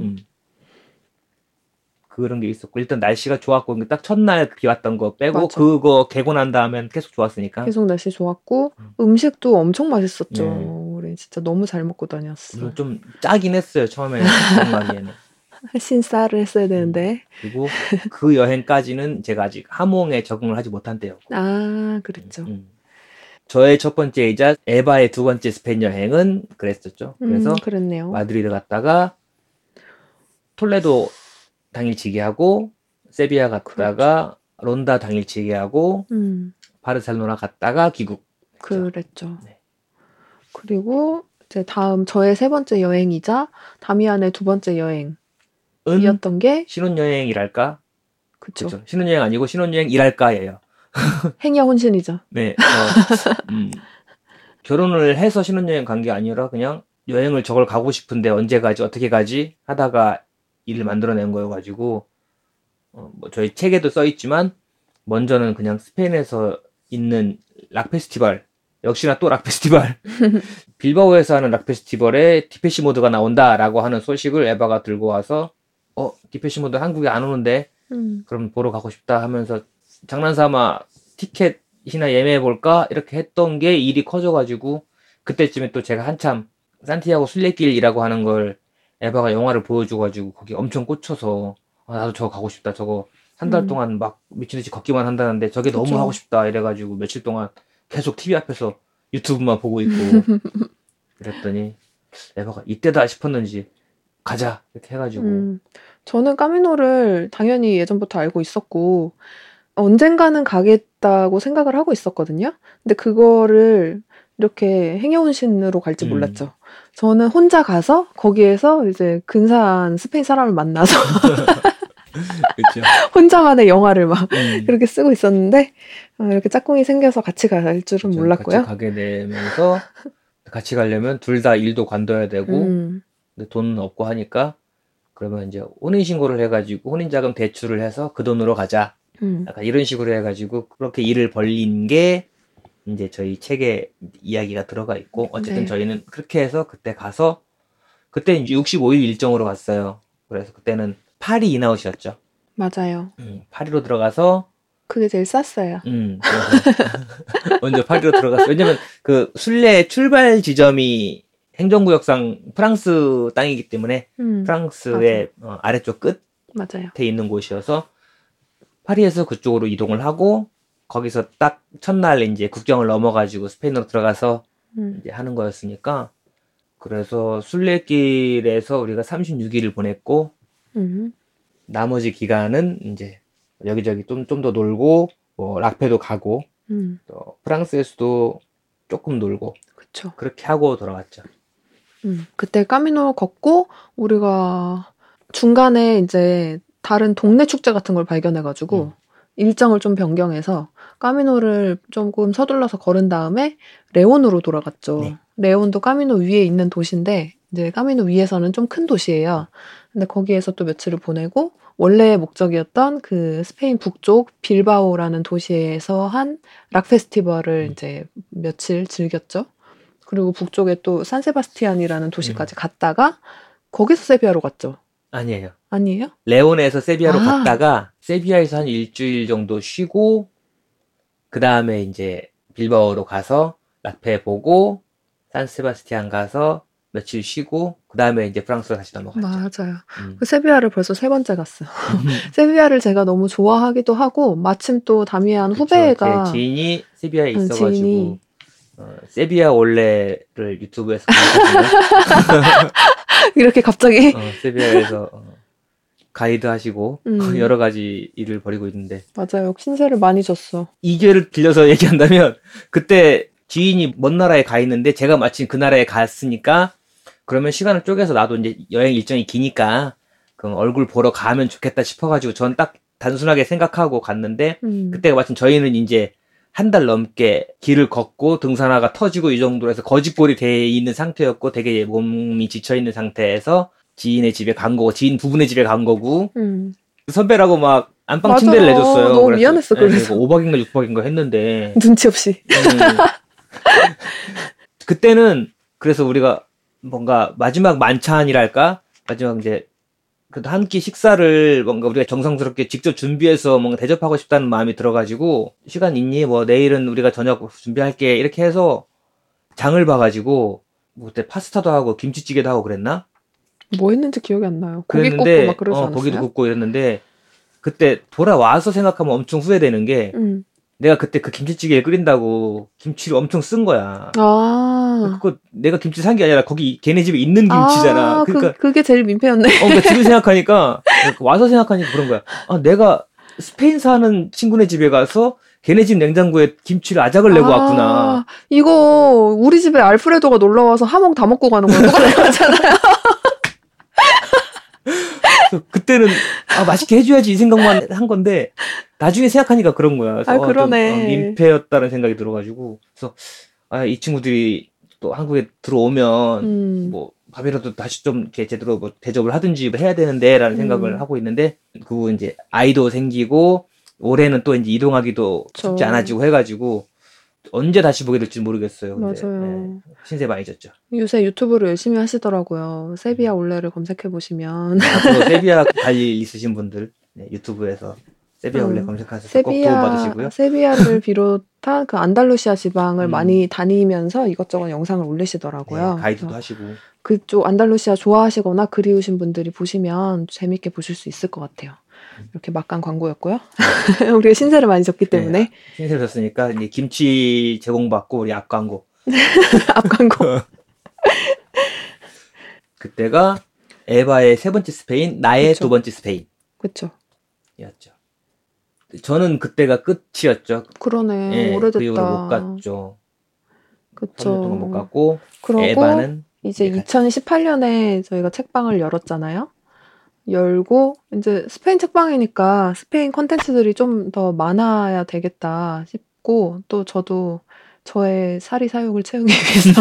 그런 게 있었고 일단 날씨가 좋았고 딱 첫날 비 왔던 거 빼고 맞아. 그거 개고 난 다음엔 계속 좋았으니까 계속 날씨 좋았고 음식도 엄청 맛있었죠. 우리 진짜 너무 잘 먹고 다녔어. 좀 짜긴 했어요 처음에 가기에는. 훨씬 쌀을 했어야 되는데. 그리고 그 여행까지는 제가 아직 함흥에 적응을 하지 못한 때였고. 아 그랬죠. 저의 첫 번째이자 에바의 두 번째 스페인 여행은 그랬었죠. 그래서 그랬네요. 마드리드 갔다가 톨레도 당일치기 하고 세비야 갔다가 론다 당일치기 하고 바르셀로나 갔다가 귀국. 그랬죠. 네. 그리고 이제 다음 저의 세 번째 여행이자 다미안의 두 번째 여행이었던 게 신혼여행이랄까? 그쵸. 신혼여행 아니고 신혼여행이랄까예요. 행여 혼신이죠. 네. 결혼을 해서 신혼여행 간 게 아니라 그냥 여행을 저걸 가고 싶은데 언제 가지 어떻게 가지 하다가 일을 만들어낸 거여가지고 뭐 저희 책에도 써있지만 먼저는 그냥 스페인에서 있는 락 페스티벌 역시나 또 락 페스티벌 빌바오에서 하는 락 페스티벌에 디페시 모드가 나온다라고 하는 소식을 에바가 들고 와서 디페시 모드 한국에 안 오는데 그럼 보러 가고 싶다 하면서 장난삼아 티켓이나 예매해볼까 이렇게 했던 게 일이 커져가지고 그때쯤에 또 제가 한참 산티아고 순례길이라고 하는 걸 에바가 영화를 보여줘가지고 거기 엄청 꽂혀서 나도 저거 가고 싶다. 저거 한 달 동안 막 미친듯이 걷기만 한다는데 저게 그쵸. 너무 하고 싶다 이래가지고 며칠 동안 계속 TV 앞에서 유튜브만 보고 있고 그랬더니 에바가 이때다 싶었는지 가자 이렇게 해가지고 저는 까미노를 당연히 예전부터 알고 있었고 언젠가는 가겠다고 생각을 하고 있었거든요. 근데 그거를 이렇게 행여혼신으로 갈지 몰랐죠. 저는 혼자 가서 거기에서 이제 근사한 스페인 사람을 만나서 그렇죠. 혼자만의 영화를 막 그렇게 쓰고 있었는데 이렇게 짝꿍이 생겨서 같이 갈 줄은 그렇죠. 몰랐고요. 같이 가게 되면서 같이 가려면 둘 다 일도 관둬야 되고 근데 돈은 없고 하니까 그러면 이제 혼인신고를 해가지고 혼인자금 대출을 해서 그 돈으로 가자. 약간 이런 식으로 해가지고 그렇게 일을 벌린 게 이제 저희 책에 이야기가 들어가 있고 어쨌든 네. 저희는 그렇게 해서 그때 가서 그때 이제 65일 일정으로 갔어요. 그래서 그때는 파리 인아웃이었죠. 맞아요. 파리로 들어가서 그게 제일 쌌어요. 먼저 파리로 들어갔어요. 왜냐면 그 순례 출발 지점이 행정구역상 프랑스 땅이기 때문에 프랑스의 아래쪽 끝에 맞아요. 있는 곳이어서 파리에서 그쪽으로 이동을 하고 거기서 딱 첫날 이제 국경을 넘어가지고 스페인으로 들어가서 이제 하는 거였으니까 그래서 순례길에서 우리가 36일을 보냈고 나머지 기간은 이제 여기저기 좀 더 놀고 뭐 락페도 가고 또 프랑스에서도 조금 놀고 그쵸. 그렇게 하고 돌아왔죠. 그때 까미노 걷고 우리가 중간에 이제 다른 동네 축제 같은 걸 발견해가지고 일정을 좀 변경해서 까미노를 조금 서둘러서 걸은 다음에 레온으로 돌아갔죠. 네. 레온도 까미노 위에 있는 도시인데 이제 까미노 위에서는 좀 큰 도시예요. 근데 거기에서 또 며칠을 보내고 원래의 목적이었던 그 스페인 북쪽 빌바오라는 도시에서 한 락 페스티벌을 이제 며칠 즐겼죠. 그리고 북쪽에 또 산세바스티안이라는 도시까지 갔다가 거기서 세비야로 갔죠. 아니에요. 아니에요? 레온에서 세비야로 갔다가 세비야에서 한 일주일 정도 쉬고 그 다음에 이제 빌바오로 가서 락페 보고 산세바스티안 가서 며칠 쉬고 그 다음에 이제 프랑스로 다시 넘어갔죠. 맞아요. 그 세비야를 벌써 3번째 갔어요. 세비야를 제가 너무 좋아하기도 하고 마침 또 다미안 후배가 제 지인이 세비야에 있어가지고 세비야 올레를 유튜브에서 보거든요. 이렇게 갑자기 세비야에서 가이드 하시고 여러 가지 일을 벌이고 있는데 맞아요. 신세를 많이 졌어. 이 기회를 빌려서 얘기한다면 그때 지인이 먼 나라에 가 있는데 제가 마침 그 나라에 갔으니까 그러면 시간을 쪼개서 나도 이제 여행 일정이 기니까 그럼 얼굴 보러 가면 좋겠다 싶어가지고 전 딱 단순하게 생각하고 갔는데 그때가 마침 저희는 이제 한 달 넘게 길을 걷고 등산화가 터지고 이 정도로 해서 거짓골이 돼 있는 상태였고 되게 몸이 지쳐있는 상태에서 지인의 집에 간 거고 지인 부부네 집에 간 거고 선배라고 막 안방 맞아. 침대를 내줬어요. 너무 미안했어. 그래서 5박인가 6박인가 했는데 눈치 없이 그때는 그래서 우리가 뭔가 마지막 만찬이랄까 마지막 이제 그래도 한 끼 식사를 뭔가 우리가 정성스럽게 직접 준비해서 뭔가 대접하고 싶다는 마음이 들어가지고 시간 있니? 뭐 내일은 우리가 저녁 준비할게 이렇게 해서 장을 봐가지고 뭐 그때 파스타도 하고 김치찌개도 하고 그랬나? 뭐 했는지 기억이 안 나요. 고기 그랬는데, 굽고 막 그러지 않았어요? 고기도 굽고 이랬는데 그때 돌아와서 생각하면 엄청 후회되는 게 내가 그때 그 김치찌개 끓인다고 김치를 엄청 쓴 거야. 그거 내가 김치 산 게 아니라 거기 걔네 집에 있는 김치잖아. 그러니까 그게 제일 민폐였네. 그러니까 지금 생각하니까 와서 생각하니까 그런 거야. 내가 스페인 사는 친구네 집에 가서 걔네 집 냉장고에 김치를 아작을 내고 왔구나. 이거 우리 집에 알프레도가 놀러 와서 하몽 다 먹고 가는 거야. 똑같은 거잖아요. 그때는 맛있게 해줘야지 이 생각만 한 건데 나중에 생각하니까 그런 거야. 그래서 그러네. 좀, 민폐였다는 생각이 들어가지고 그래서 이 친구들이 또 한국에 들어오면 뭐 밥이라도 다시 좀 이렇게 제대로 뭐 대접을 하든지 해야 되는데라는 생각을 하고 있는데 그 이제 아이도 생기고 올해는 또 이제 이동하기도 쉽지 않아지고 해가지고 언제 다시 보게 될지 모르겠어요. 근데, 맞아요. 신세 많이 졌죠. 요새 유튜브를 열심히 하시더라고요. 세비야 올레를 검색해 보시면 앞으로 세비야 갈 일 있으신 분들 유튜브에서 세비야 올레 검색하셔서 꼭 도움 받으시고요. 세비야를 비롯한 그 안달루시아 지방을 많이 다니면서 이것저것 영상을 올리시더라고요. 네, 가이드도 하시고. 그쪽 안달루시아 좋아하시거나 그리우신 분들이 보시면 재밌게 보실 수 있을 것 같아요. 이렇게 막간 광고였고요. 우리가 신세를 많이 졌기 때문에. 네, 신세를 졌으니까 이제 김치 제공받고 우리 앞 광고. 앞 광고. 그때가 에바의 3번째 스페인, 나의 그쵸. 2번째 스페인. 그렇죠. 였죠. 저는 그때가 끝이었죠. 그러네. 오래됐다. 그 이후로 못 갔죠. 그쵸. 3년 동안 못 갔고 그러고 에바는 이제 2018년에 저희가 책방을 열었잖아요. 열고 이제 스페인 책방이니까 스페인 콘텐츠들이 좀 더 많아야 되겠다 싶고 또 저도 저의 사리 사욕을 채우기 위해서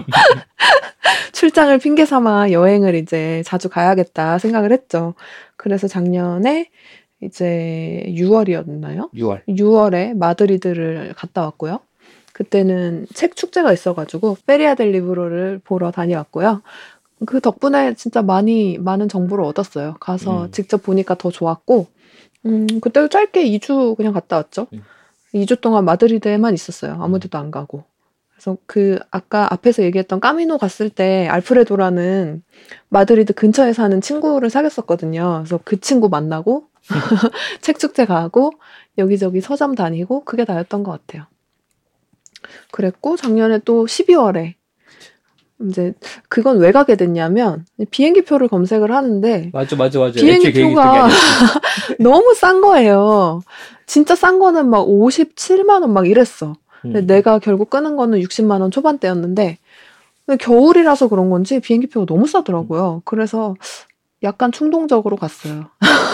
출장을 핑계 삼아 여행을 이제 자주 가야겠다 생각을 했죠. 그래서 작년에 이제 6월이었나요? 6월에 마드리드를 갔다 왔고요. 그때는 책 축제가 있어가지고 페리아 델 리브로를 보러 다녀왔고요. 그 덕분에 진짜 많은 정보를 얻었어요. 가서 직접 보니까 더 좋았고 그때도 짧게 2주 그냥 갔다 왔죠. 2주 동안 마드리드에만 있었어요. 아무 데도 안 가고. 그래서 그 아까 앞에서 얘기했던 까미노 갔을 때 알프레도라는 마드리드 근처에 사는 친구를 사귀었었거든요. 그래서 그 친구 만나고 책 축제 가고 여기저기 서점 다니고 그게 다였던 것 같아요. 그랬고 작년에 또 12월에 이제 그건 왜 가게 됐냐면 비행기표를 검색을 하는데 맞아. 비행기표가 너무 싼 거예요. 진짜 싼 거는 막 57만 원 막 이랬어. 근데 내가 결국 끄는 거는 60만 원 초반대였는데 겨울이라서 그런 건지 비행기표가 너무 싸더라고요. 그래서 약간 충동적으로 갔어요.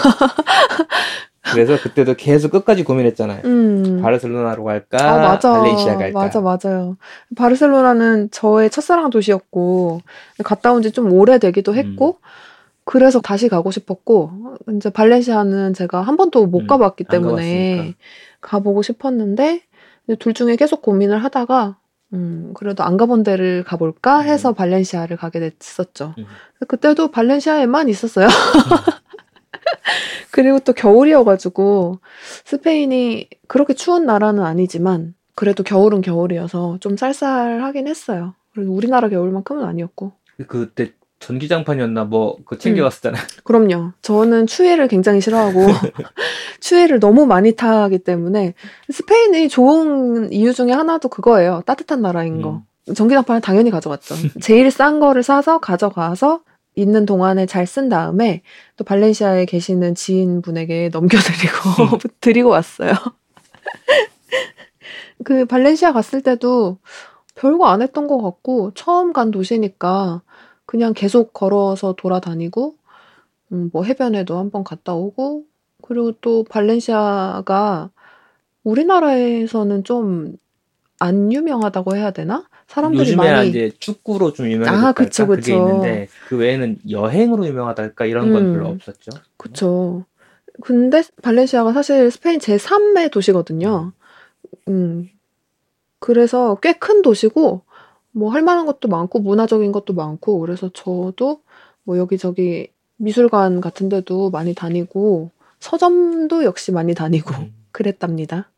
그래서 그때도 계속 끝까지 고민했잖아요. 바르셀로나로 갈까? 맞아. 발렌시아 갈까? 맞아요. 바르셀로나는 저의 첫사랑 도시였고 갔다 온 지 좀 오래되기도 했고 그래서 다시 가고 싶었고 이제 발렌시아는 제가 한 번도 못 가봤기 때문에 가보고 싶었는데 둘 중에 계속 고민을 하다가 그래도 안 가본 데를 가볼까 해서 발렌시아를 가게 됐었죠. 그때도 발렌시아에만 있었어요. 그리고 또 겨울이어가지고 스페인이 그렇게 추운 나라는 아니지만 그래도 겨울은 겨울이어서 좀 쌀쌀하긴 했어요. 그래도 우리나라 겨울만큼은 아니었고. 그때 전기장판이었나 뭐 그거 챙겨갔었잖아요. 그럼요. 저는 추위를 굉장히 싫어하고 추위를 너무 많이 타기 때문에 스페인이 좋은 이유 중에 하나도 그거예요. 따뜻한 나라인 거. 전기장판을 당연히 가져갔죠. 제일 싼 거를 사서 가져가서 있는 동안에 잘 쓴 다음에 또 발렌시아에 계시는 지인분에게 넘겨드리고 드리고 왔어요. 그 발렌시아 갔을 때도 별거 안 했던 것 같고 처음 간 도시니까 그냥 계속 걸어서 돌아다니고 뭐 해변에도 한번 갔다 오고 그리고 또 발렌시아가 우리나라에서는 좀 안 유명하다고 해야 되나? 사람들이 요즘에 많이 이제 축구로 좀 유명해졌달까 그쵸. 그게 있는데 그 외에는 여행으로 유명하달까 이런 건 별로 없었죠. 그쵸. 근데 발렌시아가 사실 스페인 제3의 도시거든요. 그래서 꽤 큰 도시고 뭐 할 만한 것도 많고 문화적인 것도 많고 그래서 저도 뭐 여기저기 미술관 같은 데도 많이 다니고 서점도 역시 많이 다니고 그랬답니다.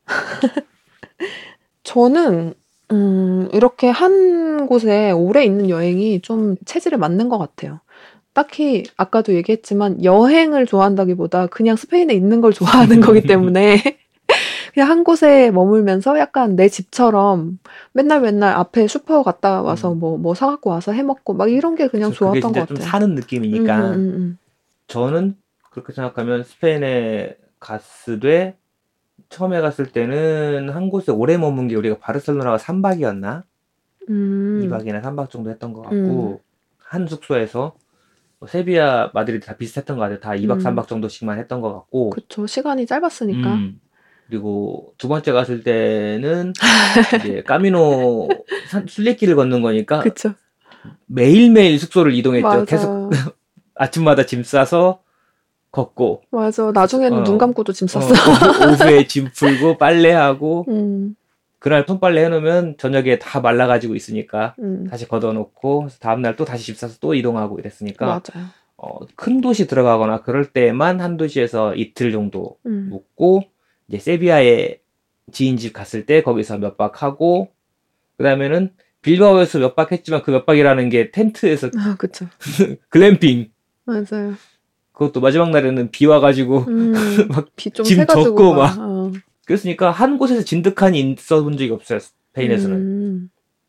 저는 이렇게 한 곳에 오래 있는 여행이 좀 체질에 맞는 것 같아요. 딱히 아까도 얘기했지만 여행을 좋아한다기보다 그냥 스페인에 있는 걸 좋아하는 거기 때문에 그냥 한 곳에 머물면서 약간 내 집처럼 맨날 앞에 슈퍼 갔다 와서 뭐 사갖고 와서 해먹고 막 이런 게 그냥 좋았던 것 같아요. 그게 진짜 좀 사는 느낌이니까 저는 그렇게 생각하면 스페인에 갔으되 처음에 갔을 때는 한 곳에 오래 머문 게 우리가 바르셀로나가 3박이었나? 2박이나 3박 정도 했던 것 같고 한 숙소에서 세비야, 마드리드 다 비슷했던 것 같아요. 다 2박 3박 정도씩만 했던 것 같고 그쵸. 시간이 짧았으니까. 그리고 두 번째 갔을 때는 이제 까미노 순례길을 걷는 거니까 그쵸. 매일매일 숙소를 이동했죠. 맞아. 계속 아침마다 짐 싸서 걷고. 맞아. 나중에는 눈 감고도 짐 쌌어. 오후에 짐 풀고 빨래하고 그날 손빨래 해놓으면 저녁에 다 말라가지고 있으니까 다시 걷어놓고 다음날 또 다시 집 싸서 또 이동하고 이랬으니까 맞아요. 큰 도시 들어가거나 그럴 때만 한 도시에서 이틀 정도 묵고 이제 세비야에 지인 집 갔을 때 거기서 몇 박 하고 그 다음에는 빌바오에서 몇 박 했지만 그 몇 박이라는 게 텐트에서 그쵸. 글램핑. 맞아요. 그것도 마지막 날에는 비 와가지고 막 비 좀 짐 새가지고 젖고 막 그랬으니까 한 곳에서 진득하니 있어 본 적이 없어요. 스페인에서는.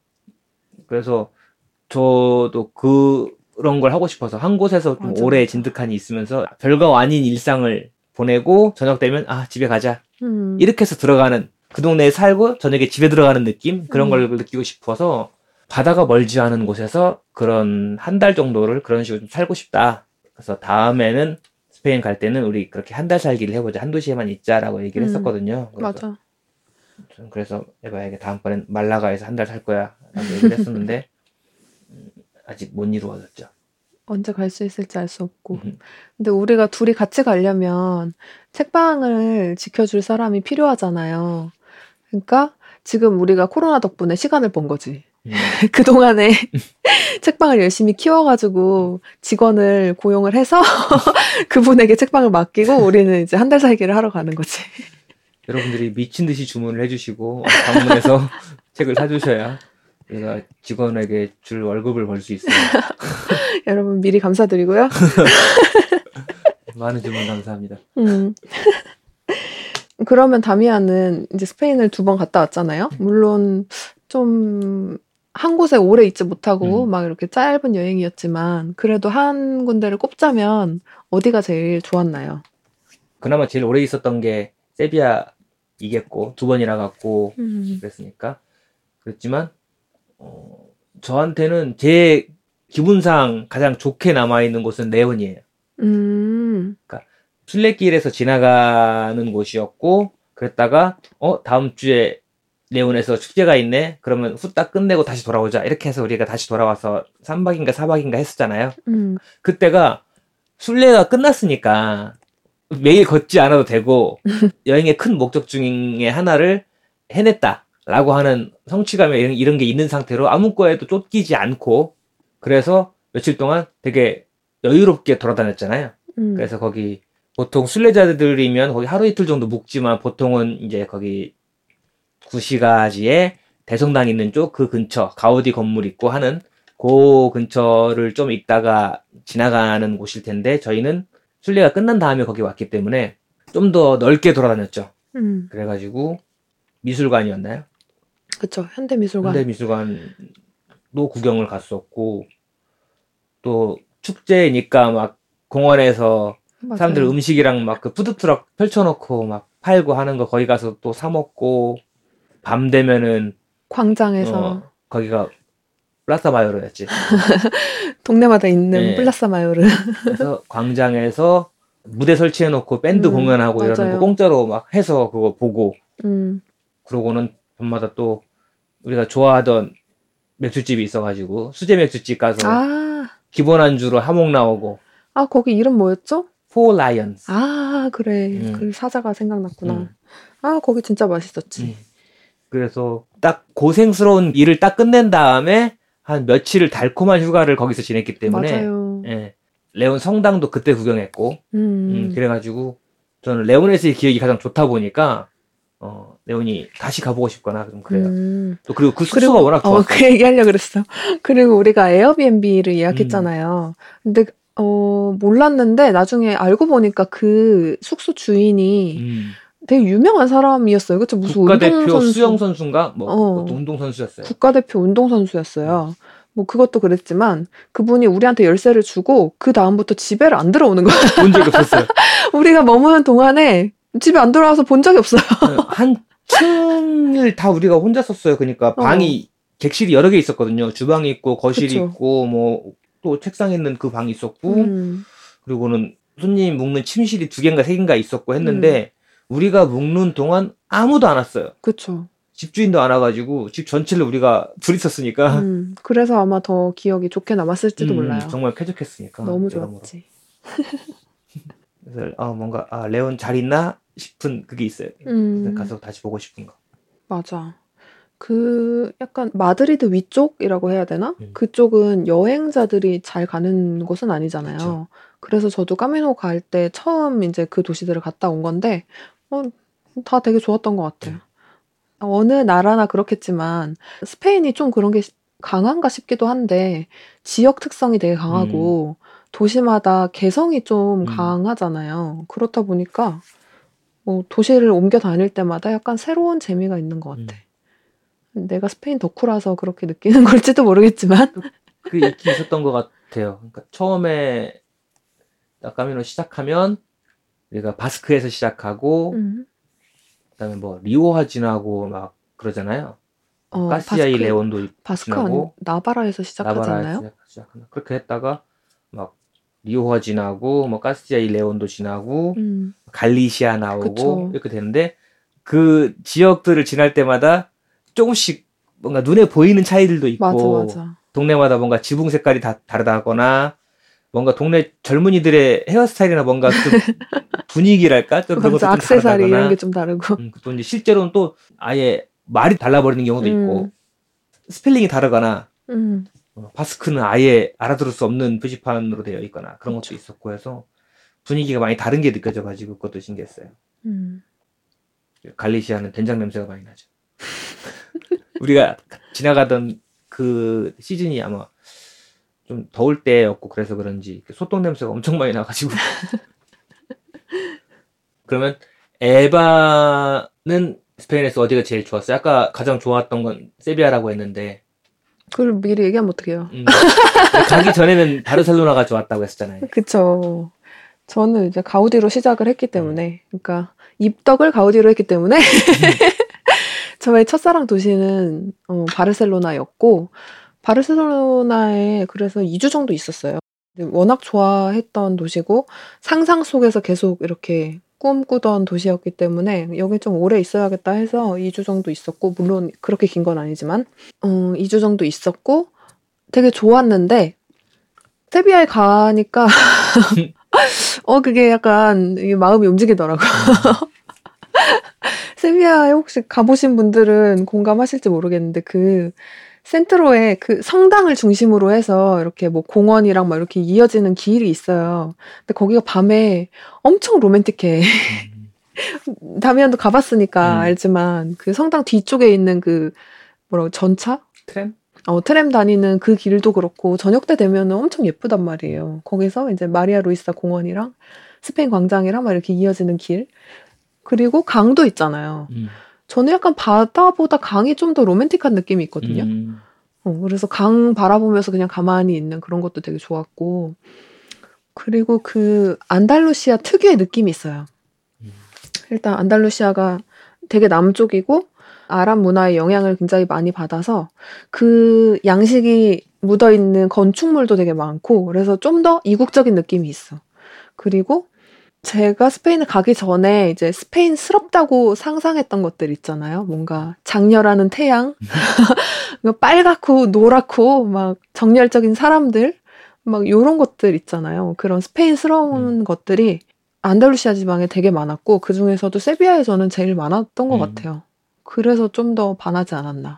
그래서 저도 그런 걸 하고 싶어서 한 곳에서 좀 오래 진득하니 있으면서 별거 아닌 일상을 보내고 저녁 되면 집에 가자. 이렇게 해서 들어가는 그 동네에 살고 저녁에 집에 들어가는 느낌 그런 걸 느끼고 싶어서 바다가 멀지 않은 곳에서 그런 한 달 정도를 그런 식으로 좀 살고 싶다. 그래서 다음에는 스페인 갈 때는 우리 그렇게 한 달 살기를 해보자. 한 도시에만 있자라고 얘기를 했었거든요. 맞아. 그래서 에바에게 다음번엔 말라가에서 한 달 살 거야 라고 얘기를 했었는데 아직 못 이루어졌죠. 언제 갈 수 있을지 알 수 없고. 근데 우리가 둘이 같이 가려면 책방을 지켜줄 사람이 필요하잖아요. 그러니까 지금 우리가 코로나 덕분에 시간을 번 거지. 그동안에 책방을 열심히 키워가지고 직원을 고용을 해서 그분에게 책방을 맡기고 우리는 이제 한 달 살기를 하러 가는 거지. 여러분들이 미친 듯이 주문을 해주시고 방문해서 책을 사주셔야 우리가 직원에게 줄 월급을 벌 수 있어요. 여러분 미리 감사드리고요. 많은 주문 감사합니다. 그러면 다미아는 이제 스페인을 2번 갔다 왔잖아요. 물론 좀 한 곳에 오래 있지 못하고 막 이렇게 짧은 여행이었지만 그래도 한 군데를 꼽자면 어디가 제일 좋았나요? 그나마 제일 오래 있었던 게 세비야이겠고 2번이나 갔고 그랬으니까 그랬지만 저한테는 제 기분상 가장 좋게 남아있는 곳은 레온이에요. 그러니까 순례길에서 지나가는 곳이었고 그랬다가 다음 주에 레온에서 축제가 있네? 그러면 후딱 끝내고 다시 돌아오자. 이렇게 해서 우리가 다시 돌아와서 3박인가 4박인가 했었잖아요. 그때가 순례가 끝났으니까 매일 걷지 않아도 되고 여행의 큰 목적 중에 하나를 해냈다라고 하는 성취감이 이런 게 있는 상태로 아무 거에도 쫓기지 않고 그래서 며칠 동안 되게 여유롭게 돌아다녔잖아요. 그래서 거기 보통 순례자들이면 거기 하루 이틀 정도 묵지만 보통은 이제 거기 구시가지에 대성당 있는 쪽 그 근처 가우디 건물 있고 하는 그 근처를 좀 있다가 지나가는 곳일 텐데 저희는 순례가 끝난 다음에 거기 왔기 때문에 좀 더 넓게 돌아다녔죠. 그래가지고 미술관이었나요? 그쵸. 현대미술관. 현대미술관도 구경을 갔었고 또 축제니까 막 공원에서 맞아요. 사람들 음식이랑 막 그 푸드트럭 펼쳐놓고 막 팔고 하는 거 거기 가서 또 사 먹고 밤 되면은 광장에서 거기가 플라사 마요르였지. 동네마다 있는 네. 플라사 마요르. 그래서 광장에서 무대 설치해놓고 밴드 공연하고 맞아요. 이러는 거 공짜로 막 해서 그거 보고 그러고는 밤마다 또 우리가 좋아하던 맥주집이 있어가지고 수제 맥주집 가서 기본 안주로 하몽 나오고 거기 이름 뭐였죠? Four Lions. 그래. 그 사자가 생각났구나. 거기 진짜 맛있었지. 그래서 딱 고생스러운 일을 딱 끝낸 다음에 한 며칠을 달콤한 휴가를 거기서 지냈기 때문에 맞아요. 예, 레온 성당도 그때 구경했고 그래가지고 저는 레온에서의 기억이 가장 좋다 보니까 레온이 다시 가보고 싶거나 좀 그래요. 또 그리고 그 숙소가 워낙 좋았어요. 그 얘기하려고 그랬어. 그리고 우리가 에어비앤비를 예약했잖아요. 근데 몰랐는데 나중에 알고 보니까 그 숙소 주인이 되게 유명한 사람이었어요. 그쵸? 무슨 국가대표 운동선수. 수영선수인가? 그것도 운동선수였어요. 국가대표 운동선수였어요. 뭐 그것도 그랬지만 그분이 우리한테 열쇠를 주고 그 다음부터 집에를 안 들어오는 거야. 본 적이 없었어요. 우리가 머무는 동안에 집에 안 들어와서 본 적이 없어요. 한 층을 다 우리가 혼자 썼어요. 그러니까 방이 객실이 여러 개 있었거든요. 주방이 있고 거실이 그쵸. 있고 뭐 또 책상 있는 그 방이 있었고 그리고는 손님 묵는 침실이 2개인가 3개인가 있었고 했는데 우리가 묵는 동안 아무도 안 왔어요. 그쵸. 집주인도 안 와가지고 집 전체를 우리가 둘이 썼으니까 그래서 아마 더 기억이 좋게 남았을지도 몰라요. 정말 쾌적했으니까 너무 좋았지. 그래서 뭔가 레온 잘 있나 싶은 그게 있어요. 가서 다시 보고 싶은 거. 맞아. 그 약간 마드리드 위쪽이라고 해야 되나? 그쪽은 여행자들이 잘 가는 곳은 아니잖아요. 그쵸. 그래서 저도 까미노 갈 때 처음 이제 그 도시들을 갔다 온 건데 다 되게 좋았던 것 같아요. 어느 나라나 그렇겠지만 스페인이 좀 그런 게 강한가 싶기도 한데 지역 특성이 되게 강하고 도시마다 개성이 좀 강하잖아요. 그렇다 보니까 뭐 도시를 옮겨 다닐 때마다 약간 새로운 재미가 있는 것 같아. 내가 스페인 덕후라서 그렇게 느끼는 걸지도 모르겠지만 그게 있긴 있었던 것 같아요. 그러니까 처음에 까미노 시작하면 우리가 바스크에서 시작하고 그다음에 뭐 리오하 지나고 막 그러잖아요. 카스티아이 레온도 바스크 나바라에서 시작하지 않나요? 시작하나? 그렇게 했다가 막 리오하 지나고 뭐 카스티아이 레온도 지나고 갈리시아 나오고 그쵸. 이렇게 되는데 그 지역들을 지날 때마다 조금씩 뭔가 눈에 보이는 차이들도 있고 맞아. 동네마다 뭔가 지붕 색깔이 다 다르다거나 뭔가 동네 젊은이들의 헤어스타일이나 뭔가 좀 분위기랄까? 좀 그런 것도 좀 액세서리 다르다거나 이런 게 좀 다르고 또 이제 실제로는 또 아예 말이 달라버리는 경우도 있고 스펠링이 다르거나 바스크는 아예 알아들을 수 없는 표지판으로 되어 있거나 그런 것도 있었고 해서 분위기가 많이 다른 게 느껴져가지고 그것도 신기했어요. 갈리시아는 된장 냄새가 많이 나죠. 우리가 지나가던 그 시즌이 아마 좀 더울 때였고 그래서 그런지 소똥 냄새가 엄청 많이 나가지고 그러면 에바는 스페인에서 어디가 제일 좋았어요? 아까 가장 좋았던 건 세비야라고 했는데 그걸 미리 얘기하면 어떡해요. 가기 전에는 바르셀로나가 좋았다고 했었잖아요. 그쵸. 저는 이제 가우디로 시작을 했기 때문에, 그러니까 입덕을 가우디로 했기 때문에 저의 첫사랑 도시는 바르셀로나였고, 바르셀로나에 그래서 2주 정도 있었어요. 워낙 좋아했던 도시고 상상 속에서 계속 이렇게 꿈꾸던 도시였기 때문에 여기 좀 오래 있어야겠다 해서 2주 정도 있었고, 물론 그렇게 긴 건 아니지만 2주 정도 있었고 되게 좋았는데, 세비야에 가니까 그게 약간 마음이 움직이더라고요. 세비야에 혹시 가보신 분들은 공감하실지 모르겠는데, 그 센트로에 그 성당을 중심으로 해서 이렇게 뭐 공원이랑 막 이렇게 이어지는 길이 있어요. 근데 거기가 밤에 엄청 로맨틱해. 다미안도 가봤으니까 알지만 그 성당 뒤쪽에 있는 그 뭐라고, 전차? 트램? 트램 다니는 그 길도 그렇고 저녁 때 되면은 엄청 예쁘단 말이에요. 거기서 이제 마리아 루이사 공원이랑 스페인 광장이랑 막 이렇게 이어지는 길. 그리고 강도 있잖아요. 저는 약간 바다보다 강이 좀 더 로맨틱한 느낌이 있거든요. 그래서 강 바라보면서 그냥 가만히 있는 그런 것도 되게 좋았고, 그리고 그 안달루시아 특유의 느낌이 있어요. 일단 안달루시아가 되게 남쪽이고 아랍 문화의 영향을 굉장히 많이 받아서 그 양식이 묻어있는 건축물도 되게 많고, 그래서 좀 더 이국적인 느낌이 있어. 그리고 제가 스페인을 가기 전에 이제 스페인스럽다고 상상했던 것들 있잖아요. 뭔가 장렬하는 태양, 빨갛고 노랗고 막 정열적인 사람들, 막 요런 것들 있잖아요. 그런 스페인스러운 것들이 안달루시아 지방에 되게 많았고, 그 중에서도 세비야에 저는 제일 많았던 것 같아요. 그래서 좀 더 반하지 않았나.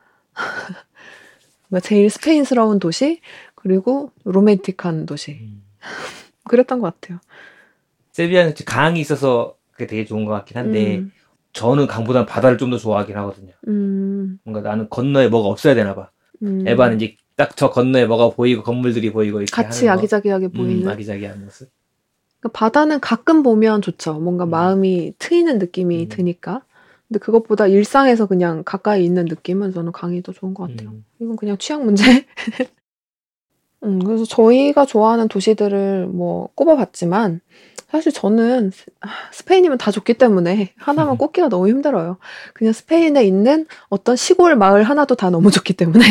제일 스페인스러운 도시, 그리고 로맨틱한 도시. 그랬던 것 같아요. 세비야는 강이 있어서 그게 되게 좋은 것 같긴 한데, 저는 강보다는 바다를 좀 더 좋아하긴 하거든요. 뭔가 나는 건너에 뭐가 없어야 되나 봐. 에바는 이제 딱 저 건너에 뭐가 보이고 건물들이 보이고 이렇게 같이 하는 아기자기하게 보이는. 아기자기한 모습. 그러니까 바다는 가끔 보면 좋죠. 뭔가 마음이 트이는 느낌이 드니까. 근데 그것보다 일상에서 그냥 가까이 있는 느낌은 저는 강이 더 좋은 것 같아요. 이건 그냥 취향 문제. 그래서 저희가 좋아하는 도시들을 뭐 꼽아봤지만, 사실 저는 스페인이면 다 좋기 때문에 하나만 꼽기가 너무 힘들어요. 그냥 스페인에 있는 어떤 시골 마을 하나도 다 너무 좋기 때문에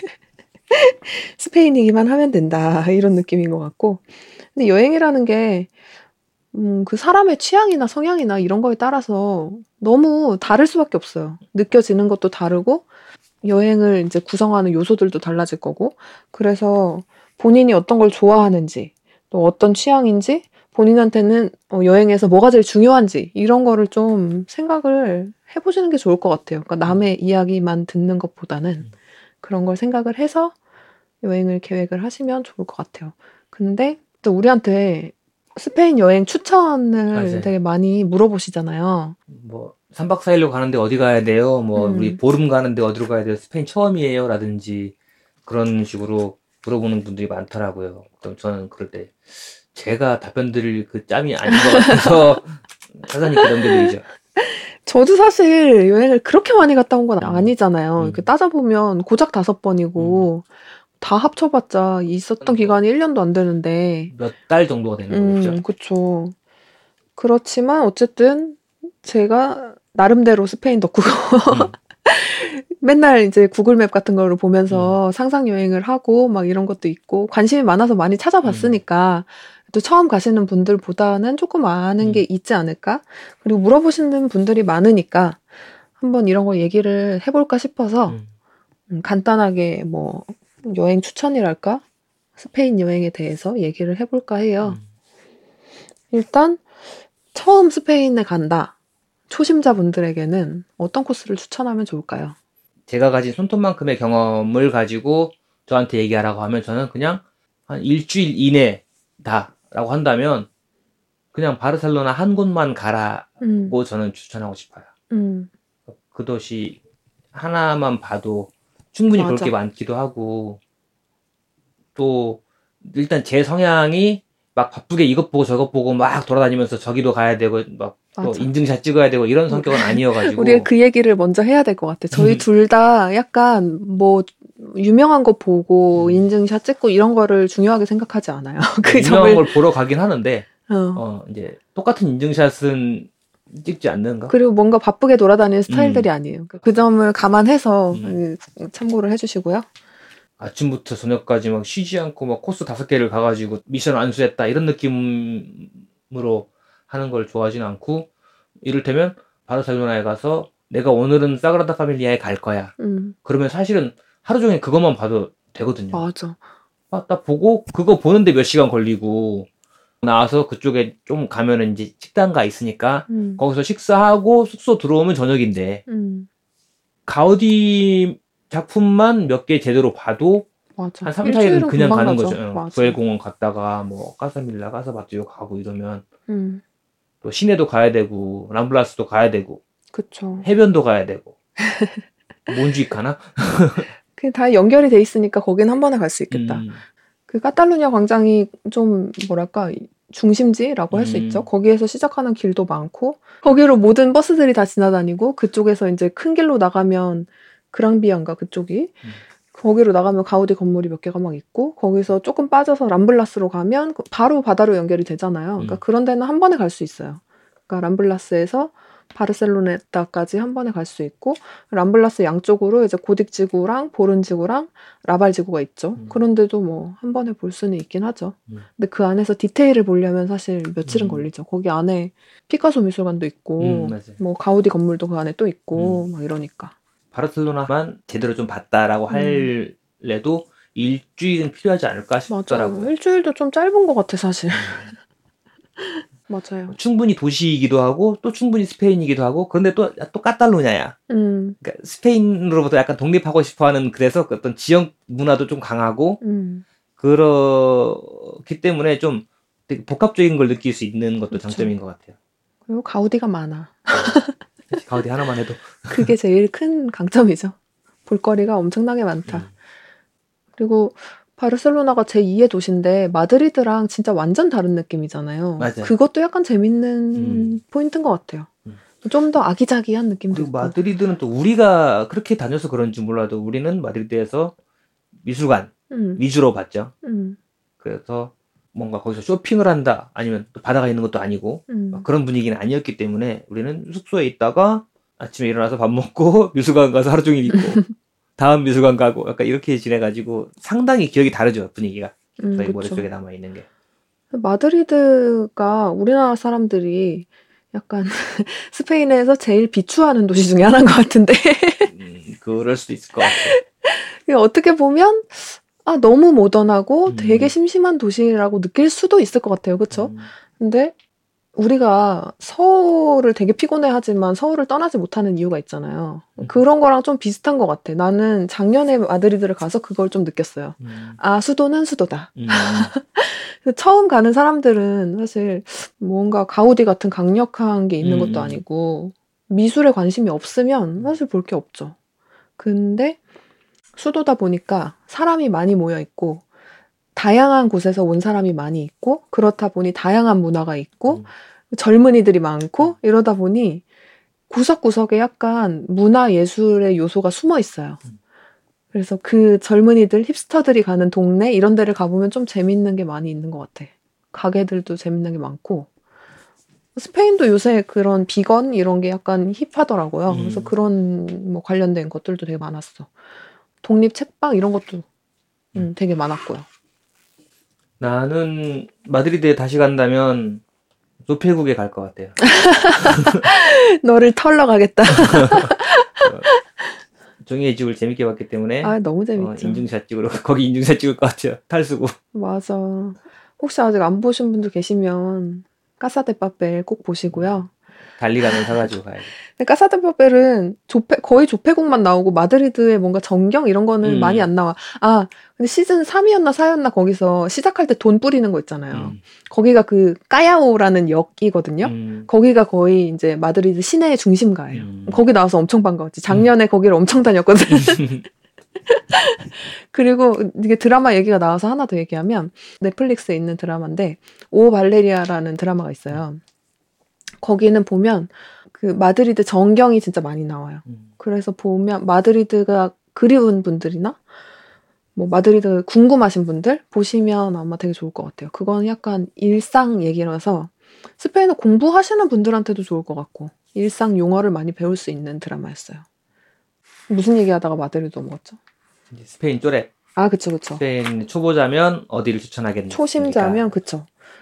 스페인이기만 하면 된다, 이런 느낌인 것 같고. 근데 여행이라는 게 그 사람의 취향이나 성향이나 이런 거에 따라서 너무 다를 수밖에 없어요. 느껴지는 것도 다르고 여행을 이제 구성하는 요소들도 달라질 거고, 그래서 본인이 어떤 걸 좋아하는지, 또 어떤 취향인지, 본인한테는 여행에서 뭐가 제일 중요한지, 이런 거를 좀 생각을 해보시는 게 좋을 것 같아요. 그러니까 남의 이야기만 듣는 것보다는 그런 걸 생각을 해서 여행을 계획을 하시면 좋을 것 같아요. 근데 또 우리한테 스페인 여행 추천을 맞아요. 되게 많이 물어보시잖아요. 뭐 3박 4일로 가는데 어디 가야 돼요? 뭐 우리 보름 가는데 어디로 가야 돼요? 스페인 처음이에요? 라든지 그런 식으로 물어보는 분들이 많더라고요. 그럼 저는 그럴 때 제가 답변 드릴 그 짬이 아닌 것 같아서 사장님께 넘겨드리죠. 저도 사실 여행을 그렇게 많이 갔다 온 건 아니잖아요. 이렇게 따져보면 고작 5번이고 다 합쳐봤자 있었던 기간이 1년도 안 되는데 몇 달 정도가 되는 거겠죠? 그쵸. 그렇지만 어쨌든 제가 나름대로 스페인 덕후고 맨날 이제 구글맵 같은 거를 보면서 상상 여행을 하고 막 이런 것도 있고 관심이 많아서 많이 찾아봤으니까 또 처음 가시는 분들보다는 조금 아는 게 있지 않을까? 그리고 물어보시는 분들이 많으니까 한번 이런 거 얘기를 해볼까 싶어서 간단하게 뭐 여행 추천이랄까? 스페인 여행에 대해서 얘기를 해볼까 해요. 일단 처음 스페인에 간다. 초심자분들에게는 어떤 코스를 추천하면 좋을까요? 제가 가진 손톱만큼의 경험을 가지고 저한테 얘기하라고 하면 저는 그냥 한 일주일 이내다라고 한다면 그냥 바르셀로나 한 곳만 가라고 저는 추천하고 싶어요. 그 도시 하나만 봐도 충분히 볼 게 많기도 하고, 또 일단 제 성향이 막 바쁘게 이것 보고 저것 보고 막 돌아다니면서 저기도 가야 되고 막 또 인증샷 찍어야 되고 이런 성격은 아니어가지고 우리가 그 얘기를 먼저 해야 될 것 같아. 저희 둘 다 약간 뭐 유명한 거 보고 인증샷 찍고 이런 거를 중요하게 생각하지 않아요. 그 유명한 걸 보러 가긴 하는데 어. 이제 똑같은 인증샷은 찍지 않는가? 그리고 뭔가 바쁘게 돌아다니는 스타일들이 아니에요. 그 점을 감안해서 참고를 해주시고요. 아침부터 저녁까지 막 쉬지 않고 막 코스 5개를 가가지고 미션 완수했다 이런 느낌으로 하는 걸 좋아하지는 않고, 이를테면 바르셀로나에 가서 내가 오늘은 사그라다 파밀리아에 갈 거야. 그러면 사실은 하루 종일 그것만 봐도 되거든요. 맞아. 딱 보고 그거 보는데 몇 시간 걸리고, 나와서 그쪽에 좀 가면은 이제 식당가 있으니까 거기서 식사하고 숙소 들어오면 저녁인데 가우디 작품만 몇 개 제대로 봐도 맞아. 한 3, 4일은 그냥 가는 가죠. 거죠. 구엘공원 갔다가 뭐 까사밀라, 까사바티오 가고 이러면 또 시내도 가야 되고 람블라스도 가야 되고 그쵸. 해변도 가야 되고 몬주익 가나? 그게 다 연결이 돼 있으니까 거긴 한 번에 갈 수 있겠다. 그 카탈루냐 광장이 좀 뭐랄까 중심지라고 할 수 있죠. 거기에서 시작하는 길도 많고 거기로 모든 버스들이 다 지나다니고, 그쪽에서 이제 큰 길로 나가면 그랑비안가 그쪽이 거기로 나가면 가우디 건물이 몇 개가 막 있고, 거기서 조금 빠져서 람블라스로 가면 바로 바다로 연결이 되잖아요. 그러니까 그런 데는 한 번에 갈 수 있어요. 그러니까 람블라스에서 바르셀로나까지 한 번에 갈 수 있고, 람블라스 양쪽으로 이제 고딕 지구랑 보른 지구랑 라발 지구가 있죠. 그런데도 뭐 한 번에 볼 수는 있긴 하죠. 근데 그 안에서 디테일을 보려면 사실 며칠은 걸리죠. 거기 안에 피카소 미술관도 있고 뭐 가우디 건물도 그 안에 또 있고 막 이러니까. 바르셀로나만 제대로 좀 봤다라고 할래도 일주일은 필요하지 않을까 싶더라고요. 맞아요. 일주일도 좀 짧은 것 같아 사실. 맞아요. 충분히 도시이기도 하고 또 충분히 스페인이기도 하고, 그런데 또 카탈루냐야. 그러니까 스페인으로부터 약간 독립하고 싶어하는, 그래서 어떤 지역 문화도 좀 강하고 그렇기 때문에 좀 되게 복합적인 걸 느낄 수 있는 것도 그렇죠. 장점인 것 같아요. 그리고 가우디가 많아. 가우디 하나만 해도 그게 제일 큰 강점이죠. 볼거리가 엄청나게 많다. 그리고 바르셀로나가 제2의 도시인데 마드리드랑 진짜 완전 다른 느낌이잖아요. 맞아요. 그것도 약간 재밌는 포인트인 것 같아요. 좀 더 아기자기한 느낌도 그리고 있고. 마드리드는 또 우리가 그렇게 다녀서 그런지 몰라도 우리는 마드리드에서 미술관 위주로 봤죠. 그래서 뭔가 거기서 쇼핑을 한다, 아니면 또 바다가 있는 것도 아니고 그런 분위기는 아니었기 때문에 우리는 숙소에 있다가 아침에 일어나서 밥 먹고 미술관 가서 하루 종일 있고 다음 미술관 가고 약간 이렇게 지내가지고 상당히 기억이 다르죠, 분위기가. 저희 머릿속에 남아있는 게. 마드리드가 우리나라 사람들이 약간 스페인에서 제일 비추하는 도시 중에 하나인 것 같은데. 그럴 수도 있을 것 같아요. 어떻게 보면 너무 모던하고 되게 심심한 도시라고 느낄 수도 있을 것 같아요. 그렇죠? 근데 우리가 서울을 되게 피곤해하지만 서울을 떠나지 못하는 이유가 있잖아요. 그런 거랑 좀 비슷한 것 같아. 나는 작년에 마드리드를 가서 그걸 좀 느꼈어요. 수도는 수도다. 처음 가는 사람들은 사실 뭔가 가우디 같은 강력한 게 있는 것도 아니고 미술에 관심이 없으면 사실 볼 게 없죠. 근데 수도다 보니까 사람이 많이 모여 있고 다양한 곳에서 온 사람이 많이 있고, 그렇다 보니 다양한 문화가 있고 젊은이들이 많고, 이러다 보니 구석구석에 약간 문화 예술의 요소가 숨어 있어요. 그래서 그 젊은이들, 힙스터들이 가는 동네 이런 데를 가보면 좀 재밌는 게 많이 있는 것 같아. 가게들도 재밌는 게 많고. 스페인도 요새 그런 비건 이런 게 약간 힙하더라고요. 그래서 그런 뭐 관련된 것들도 되게 많았어. 독립 책방 이런 것도 되게 많았고요. 나는 마드리드에 다시 간다면 조폐국에 갈 것 같아요. 너를 털러 가겠다. 종이의 집을 재밌게 봤기 때문에 너무 재밌죠. 인증샷 찍으러 거기 인증샷 찍을 것 같아요. 탈수고. 맞아. 혹시 아직 안 보신 분들 계시면 까사데파벨 꼭 보시고요. 달리 가면 사가지고 가야지. 까사데파벨은 거의 조폐국만 나오고 마드리드의 뭔가 전경 이런 거는 많이 안 나와. 근데 시즌 3이었나 4였나 거기서 시작할 때 돈 뿌리는 거 있잖아요. 거기가 그 까야오라는 역이거든요. 거기가 거의 이제 마드리드 시내의 중심가예요. 거기 나와서 엄청 반가웠지. 작년에 거기를 엄청 다녔거든. 그리고 이게 드라마 얘기가 나와서 하나 더 얘기하면 넷플릭스에 있는 드라마인데 오 발레리아라는 드라마가 있어요. 거기는 보면 그 마드리드 전경이 진짜 많이 나와요. 그래서 보면 마드리드가 그리운 분들이나 뭐 마드리드 궁금하신 분들 보시면 아마 되게 좋을 것 같아요. 그건 약간 일상 얘기라서 스페인어 공부하시는 분들한테도 좋을 것 같고 일상 용어를 많이 배울 수 있는 드라마였어요. 무슨 얘기하다가 마드리드 넘어갔죠? 스페인 쪼렙. 아, 그쵸. 스페인 초보자면 어디를 추천하겠습니까? 초심자면 그쵸.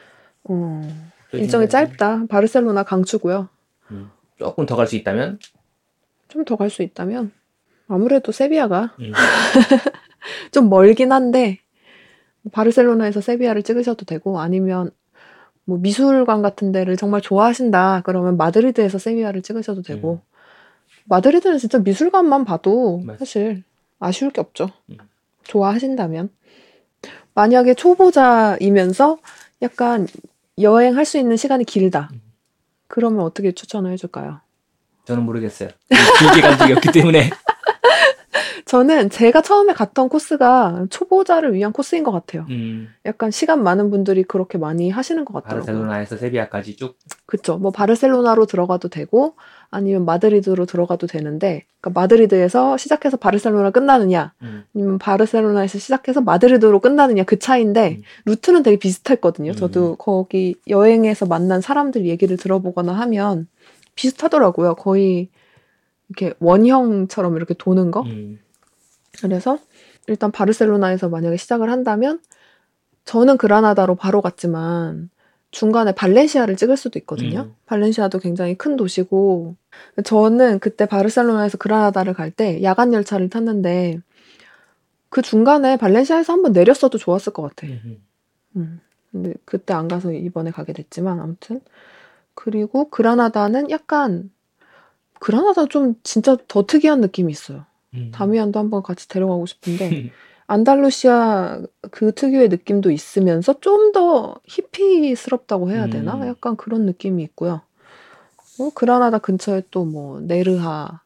일정이 짧다. 바르셀로나 강추고요. 조금 더 갈 수 있다면? 좀 더 갈 수 있다면 아무래도 세비야가 좀 멀긴 한데 바르셀로나에서 세비야를 찍으셔도 되고 아니면 뭐 미술관 같은 데를 정말 좋아하신다 그러면 마드리드에서 세비야를 찍으셔도 되고 마드리드는 진짜 미술관만 봐도 사실 아쉬울 게 없죠. 좋아하신다면. 만약에 초보자이면서 약간 여행할 수 있는 시간이 길다. 그러면 어떻게 추천을 해줄까요? 저는 모르겠어요. 길게 간 적이 없기 때문에. 저는 제가 처음에 갔던 코스가 초보자를 위한 코스인 것 같아요. 약간 시간 많은 분들이 그렇게 많이 하시는 것 같더라고요. 바르셀로나에서 세비야까지 쭉? 그쵸. 뭐 바르셀로나로 들어가도 되고 아니면 마드리드로 들어가도 되는데 그러니까 마드리드에서 시작해서 바르셀로나 끝나느냐 아니면 바르셀로나에서 시작해서 마드리드로 끝나느냐 그 차이인데 루트는 되게 비슷했거든요. 저도 거기 여행에서 만난 사람들 얘기를 들어보거나 하면 비슷하더라고요. 거의 이렇게 원형처럼 이렇게 도는 거. 그래서 일단 바르셀로나에서 만약에 시작을 한다면 저는 그라나다로 바로 갔지만 중간에 발렌시아를 찍을 수도 있거든요. 발렌시아도 굉장히 큰 도시고 저는 그때 바르셀로나에서 그라나다를 갈 때 야간 열차를 탔는데 그 중간에 발렌시아에서 한번 내렸어도 좋았을 것 같아. 근데 그때 안 가서 이번에 가게 됐지만 아무튼 그리고 그라나다는 약간 그라나다 좀 진짜 더 특이한 느낌이 있어요. 다미안도 한번 같이 데려가고 싶은데 안달루시아 그 특유의 느낌도 있으면서 좀 더 히피스럽다고 해야 되나? 약간 그런 느낌이 있고요. 그라나다 근처에 또 뭐 네르하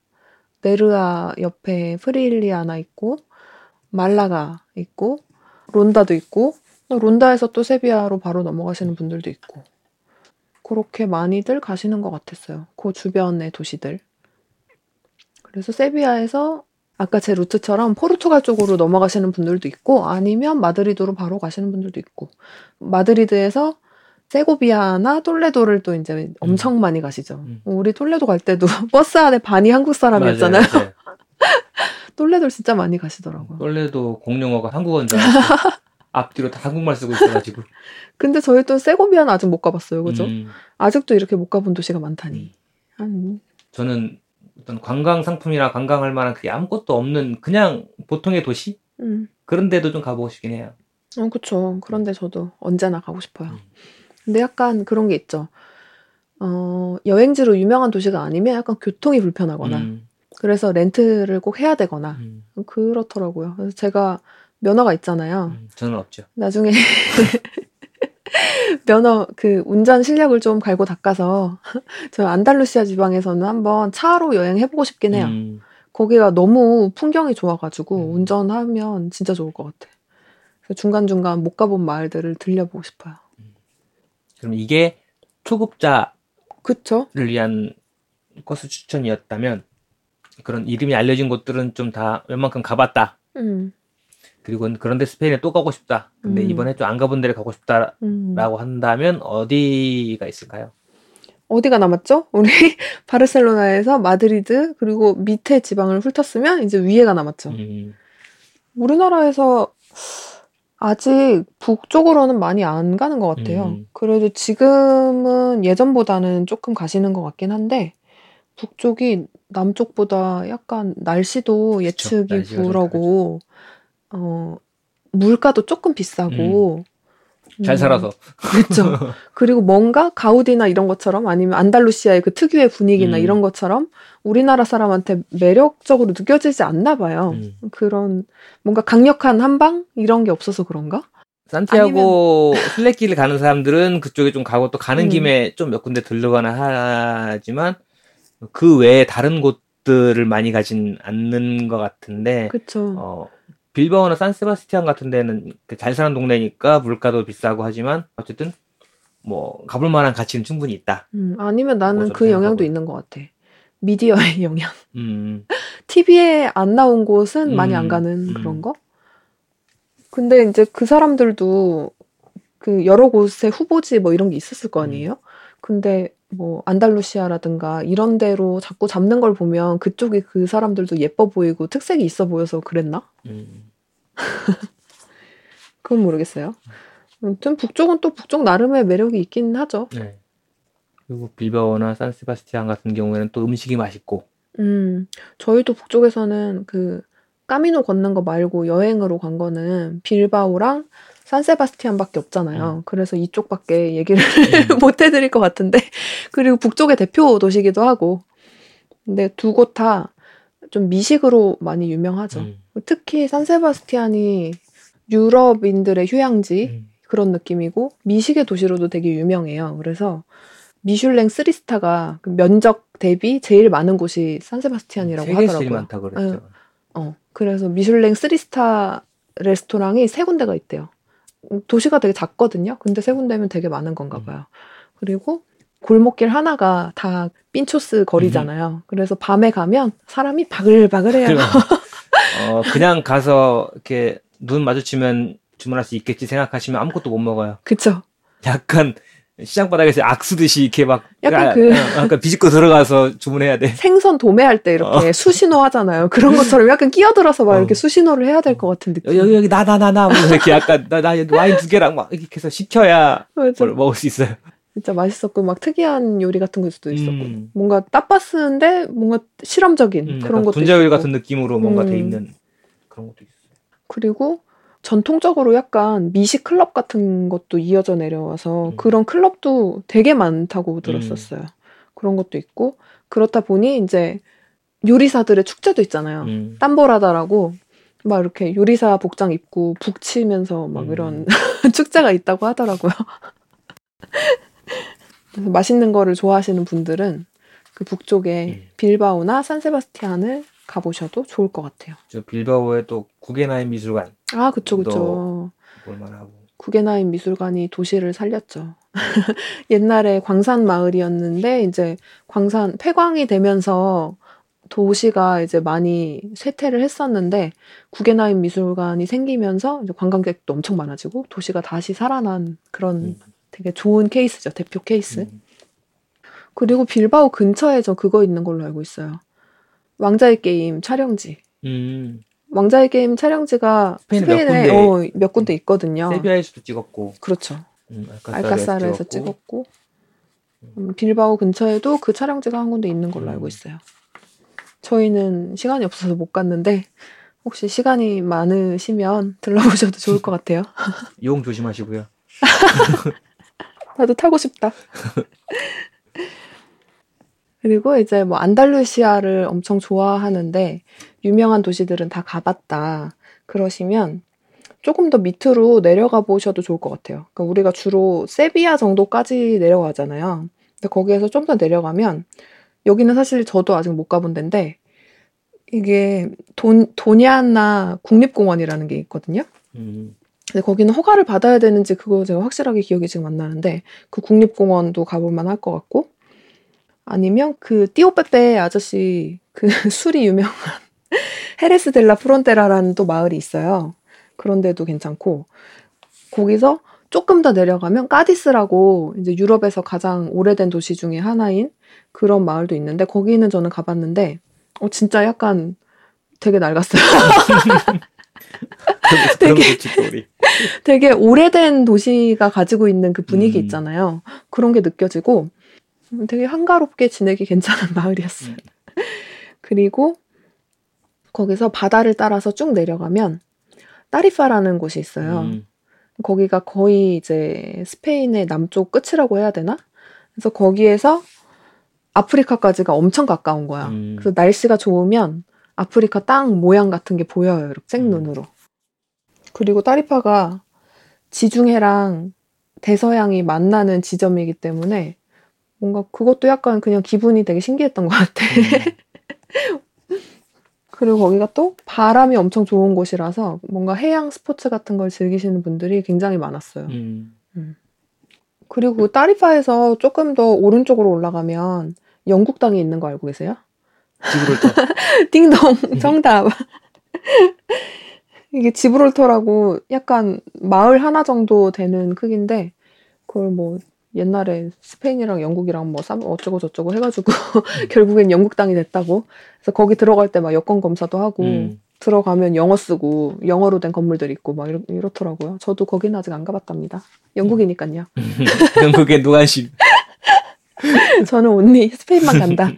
옆에 프릴리아나 있고 말라가 있고 론다도 있고 론다에서 또 세비야로 바로 넘어가시는 분들도 있고 그렇게 많이들 가시는 것 같았어요. 그 주변의 도시들. 그래서 세비야에서 아까 제 루트처럼 포르투갈 쪽으로 넘어가시는 분들도 있고 아니면 마드리드로 바로 가시는 분들도 있고 마드리드에서 세고비아나 톨레도를 또 이제 엄청 많이 가시죠. 우리 톨레도 갈 때도 버스 안에 반이 한국 사람이었잖아요. 맞아요. 톨레도를 진짜 많이 가시더라고요. 톨레도 공용어가 한국어인 줄 알았어요. 앞뒤로 다 한국말 쓰고 있어가지고. 근데 저희 또 세고비아는 아직 못 가봤어요. 그죠? 아직도 이렇게 못 가본 도시가 많다니. 저는 어떤 관광 상품이나 관광할 만한 그게 아무것도 없는 그냥 보통의 도시? 그런 데도 좀 가보고 싶긴 해요. 그쵸. 그런데 저도 언제나 가고 싶어요. 근데 약간 그런 게 있죠. 여행지로 유명한 도시가 아니면 약간 교통이 불편하거나 그래서 렌트를 꼭 해야 되거나 그렇더라고요. 그래서 제가 면허가 있잖아요. 저는 없죠. 나중에 면허 그 운전 실력을 좀 갈고 닦아서 저 안달루시아 지방에서는 한번 차로 여행해보고 싶긴 해요. 거기가 너무 풍경이 좋아가지고 운전하면 진짜 좋을 것 같아. 그래서 중간중간 못 가본 마을들을 들려보고 싶어요. 그럼 이게 초급자를 그쵸? 위한 코스 추천이었다면 그런 이름이 알려진 곳들은 좀 다 웬만큼 가봤다. 그리고 그런데 스페인에 또 가고 싶다. 근데 이번에 좀 안 가본 데를 가고 싶다라고 한다면 어디가 있을까요? 어디가 남았죠? 우리 바르셀로나에서 마드리드 그리고 밑에 지방을 훑었으면 이제 위에가 남았죠. 우리나라에서 아직 북쪽으로는 많이 안 가는 것 같아요. 그래도 지금은 예전보다는 조금 가시는 것 같긴 한데 북쪽이 남쪽보다 약간 날씨도 예측이 불하고 물가도 조금 비싸고 잘 살아서 그렇죠. 그리고 뭔가 가우디나 이런 것처럼 아니면 안달루시아의 그 특유의 분위기나 이런 것처럼 우리나라 사람한테 매력적으로 느껴지지 않나 봐요. 그런 뭔가 강력한 한방 이런 게 없어서 그런가? 산티아고 순례길을 가는 사람들은 그쪽에 좀 가고 또 가는 김에 좀 몇 군데 들르거나 하지만 그 외에 다른 곳들을 많이 가진 않는 것 같은데 그렇죠. 빌바오나 산세바스티안 같은 데는 잘 사는 동네니까 물가도 비싸고 하지만 어쨌든 뭐 가볼 만한 가치는 충분히 있다. 아니면 나는 그 영향도 있는 것 같아. 미디어의 영향. TV에 안 나온 곳은 많이 안 가는 그런 거? 근데 이제 그 사람들도 그 여러 곳의 후보지 뭐 이런 게 있었을 거 아니에요? 근데 뭐 안달루시아라든가 이런 데로 자꾸 잡는 걸 보면 그쪽이 그 사람들도 예뻐 보이고 특색이 있어 보여서 그랬나? 그건 모르겠어요. 아무튼 북쪽은 또 북쪽 나름의 매력이 있긴 하죠. 네. 그리고 빌바오나 산세바스티안 같은 경우에는 또 음식이 맛있고. 저희도 북쪽에서는 그 까미노 걷는 거 말고 여행으로 간 거는 빌바오랑 산세바스티안밖에 없잖아요. 그래서 이쪽밖에 얘기를 못 해드릴 것 같은데 그리고 북쪽의 대표 도시기도 하고 근데 두 곳 다 좀 미식으로 많이 유명하죠. 특히 산세바스티안이 유럽인들의 휴양지 그런 느낌이고 미식의 도시로도 되게 유명해요. 그래서 미슐랭 3스타가 면적 대비 제일 많은 곳이 산세바스티안이라고 세계 하더라고요. 제일 많다고 그랬죠. 그래서 미슐랭 3스타 레스토랑이 3군데가 있대요. 도시가 되게 작거든요. 근데 3군데면 되게 많은 건가 봐요. 그리고 골목길 하나가 다 삔초스 거리잖아요. 그래서 밤에 가면 사람이 바글바글해요. 그냥 가서 이렇게 눈 마주치면 주문할 수 있겠지 생각하시면 아무것도 못 먹어요. 그쵸. 약간 시장 바닥에서 악수듯이 이렇게 막 약간 비집고 들어가서 주문해야 돼. 생선 도매할 때 이렇게 수신호 하잖아요. 그런 것처럼 약간 끼어들어서 막 이렇게 수신호를 해야 될 것 같은 느낌. 여기 나 이렇게 약간 나 와인 2개랑 막 이렇게 해서 시켜야 뭘 먹을 수 있어요. 진짜 맛있었고 막 특이한 요리 같은 것도 있었고 뭔가 따빠스인데 뭔가 실험적인 그런 것도 분자요리 있었고. 같은 느낌으로 뭔가 돼 있는 그런 것도 있어요. 그리고 전통적으로 약간 미식 클럽 같은 것도 이어져 내려와서 그런 클럽도 되게 많다고 들었었어요. 그런 것도 있고 그렇다 보니 이제 요리사들의 축제도 있잖아요. 땀보라다라고 막 이렇게 요리사 복장 입고 북치면서 막 이런 축제가 있다고 하더라고요. 그래서 맛있는 거를 좋아하시는 분들은 그 북쪽에 빌바오나 산세바스티안을 가보셔도 좋을 것 같아요. 저 빌바오에 또 구겐하임 미술관. 아, 그쵸. 볼만하고. 구겐하임 미술관이 도시를 살렸죠. 옛날에 광산 마을이었는데 이제 광산 폐광이 되면서 도시가 이제 많이 쇠퇴를 했었는데 구겐하임 미술관이 생기면서 이제 관광객도 엄청 많아지고 도시가 다시 살아난 그런 되게 좋은 케이스죠. 대표 케이스. 그리고 빌바오 근처에 저 그거 있는 걸로 알고 있어요. 왕자의 게임 촬영지. 왕자의 게임 촬영지가 스페인에 몇 군데 있거든요. 세비야에서도 찍었고. 그렇죠. 알카사르에서 찍었고. 빌바오 근처에도 그 촬영지가 한 군데 있는 걸로 알고 있어요. 저희는 시간이 없어서 못 갔는데 혹시 시간이 많으시면 들러보셔도 좋을 것 같아요. 용 조심하시고요. 나도 타고 싶다. 그리고 이제 뭐 안달루시아를 엄청 좋아하는데 유명한 도시들은 다 가봤다. 그러시면 조금 더 밑으로 내려가 보셔도 좋을 것 같아요. 그러니까 우리가 주로 세비야 정도까지 내려가잖아요. 근데 거기에서 좀 더 내려가면 여기는 사실 저도 아직 못 가본 데인데 이게 도냐나 국립공원이라는 게 있거든요. 근데 거기는 허가를 받아야 되는지 그거 제가 확실하게 기억이 지금 안 나는데 그 국립공원도 가볼 만할 것 같고 아니면 그 띠오빼빼 아저씨 그 술이 유명한 헤레스 델라 프론테라라는 또 마을이 있어요. 그런 데도 괜찮고 거기서 조금 더 내려가면 까디스라고 이제 유럽에서 가장 오래된 도시 중에 하나인 그런 마을도 있는데 거기는 저는 가봤는데 진짜 약간 되게 낡았어요. 되게 오래된 도시가 가지고 있는 그 분위기 있잖아요. 그런 게 느껴지고 되게 한가롭게 지내기 괜찮은 마을이었어요. 그리고 거기서 바다를 따라서 쭉 내려가면 타리파라는 곳이 있어요. 거기가 거의 이제 스페인의 남쪽 끝이라고 해야 되나? 그래서 거기에서 아프리카까지가 엄청 가까운 거야. 그래서 날씨가 좋으면 아프리카 땅 모양 같은 게 보여요. 이렇게 생눈으로. 그리고 타리파가 지중해랑 대서양이 만나는 지점이기 때문에 뭔가 그것도 약간 그냥 기분이 되게 신기했던 것 같아. 그리고 거기가 또 바람이 엄청 좋은 곳이라서 뭔가 해양 스포츠 같은 걸 즐기시는 분들이 굉장히 많았어요. 그리고 타리파에서 조금 더 오른쪽으로 올라가면 영국 땅이 있는 거 알고 계세요? 지브롤터. 띵동 정답. 이게 지브롤터라고 약간 마을 하나 정도 되는 크기인데 그걸 뭐 옛날에 스페인이랑 영국이랑 뭐 어쩌고 저쩌고 해가지고 결국엔 영국 땅이 됐다고. 그래서 거기 들어갈 때 막 여권 검사도 하고 들어가면 영어 쓰고 영어로 된 건물들 있고 막 이렇더라고요. 저도 거기는 아직 안 가봤답니다. 영국이니까요. 영국의 노안심. 저는 온리 스페인만 간다.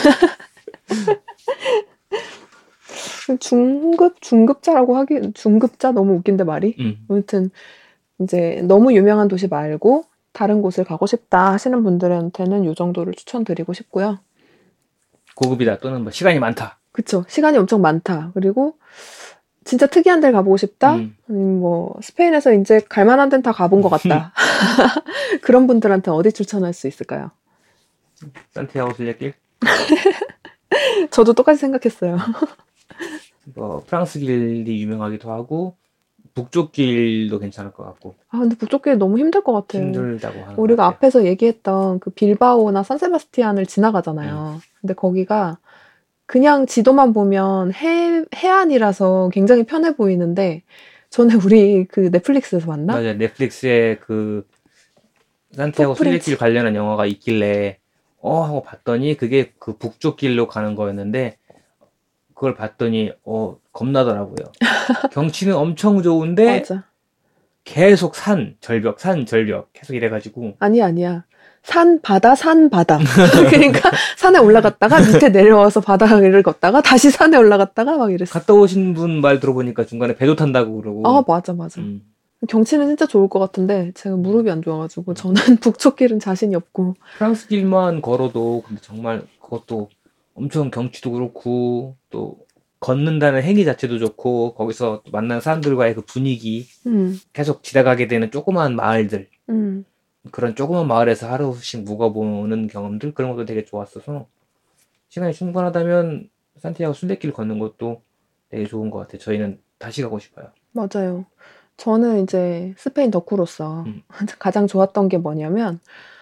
중급자라고 하기 중급자 너무 웃긴데 말이. 아무튼 이제 너무 유명한 도시 말고 다른 곳을 가고 싶다 하시는 분들한테는 이 정도를 추천드리고 싶고요. 고급이다 또는 뭐 시간이 많다. 그쵸. 시간이 엄청 많다. 그리고 진짜 특이한 데를 가보고 싶다. 아니면 뭐 스페인에서 이제 갈만한 데는 다 가본 것 같다. 그런 분들한테 어디 추천할 수 있을까요? 산티아고 순례길? 저도 똑같이 생각했어요. 프랑스 길이 유명하기도 하고 북쪽 길도 괜찮을 것 같고. 아 근데 북쪽 길 너무 힘들 것 같아요. 힘들다고 하는 우리가 앞에서 얘기했던 그 빌바오나 산세바스티안을 지나가잖아요. 근데 거기가 그냥 지도만 보면 해안이라서 굉장히 편해 보이는데 전에 우리 그 넷플릭스에서 봤나? 맞아요. 넷플릭스에 그 산티아고 순례길 관련한 영화가 있길래 하고 봤더니 그게 그 북쪽 길로 가는 거였는데 그걸 봤더니 겁나더라고요. 경치는 엄청 좋은데 맞아. 계속 산 절벽 계속 이래가지고 아니야. 산 바다 그러니까 산에 올라갔다가 밑에 내려와서 바다를 걷다가 다시 산에 올라갔다가 막 이랬어. 갔다 오신 분 말 들어보니까 중간에 배도 탄다고 그러고. 아 맞아. 경치는 진짜 좋을 것 같은데 제가 무릎이 안 좋아가지고 저는 북쪽 길은 자신이 없고. 프랑스 길만 걸어도 근데 정말 그것도 엄청 경치도 그렇고 또 걷는다는 행위 자체도 좋고 거기서 만난 사람들과의 그 분위기 계속 지나가게 되는 조그마한 마을들 그런 조그만 마을에서 하루씩 묵어보는 경험들 그런 것도 되게 좋았어서 시간이 충분하다면 산티아고 순례길 걷는 것도 되게 좋은 것 같아요. 저희는 다시 가고 싶어요. 맞아요. 저는 이제 스페인 덕후로서 가장 좋았던 게 뭐냐면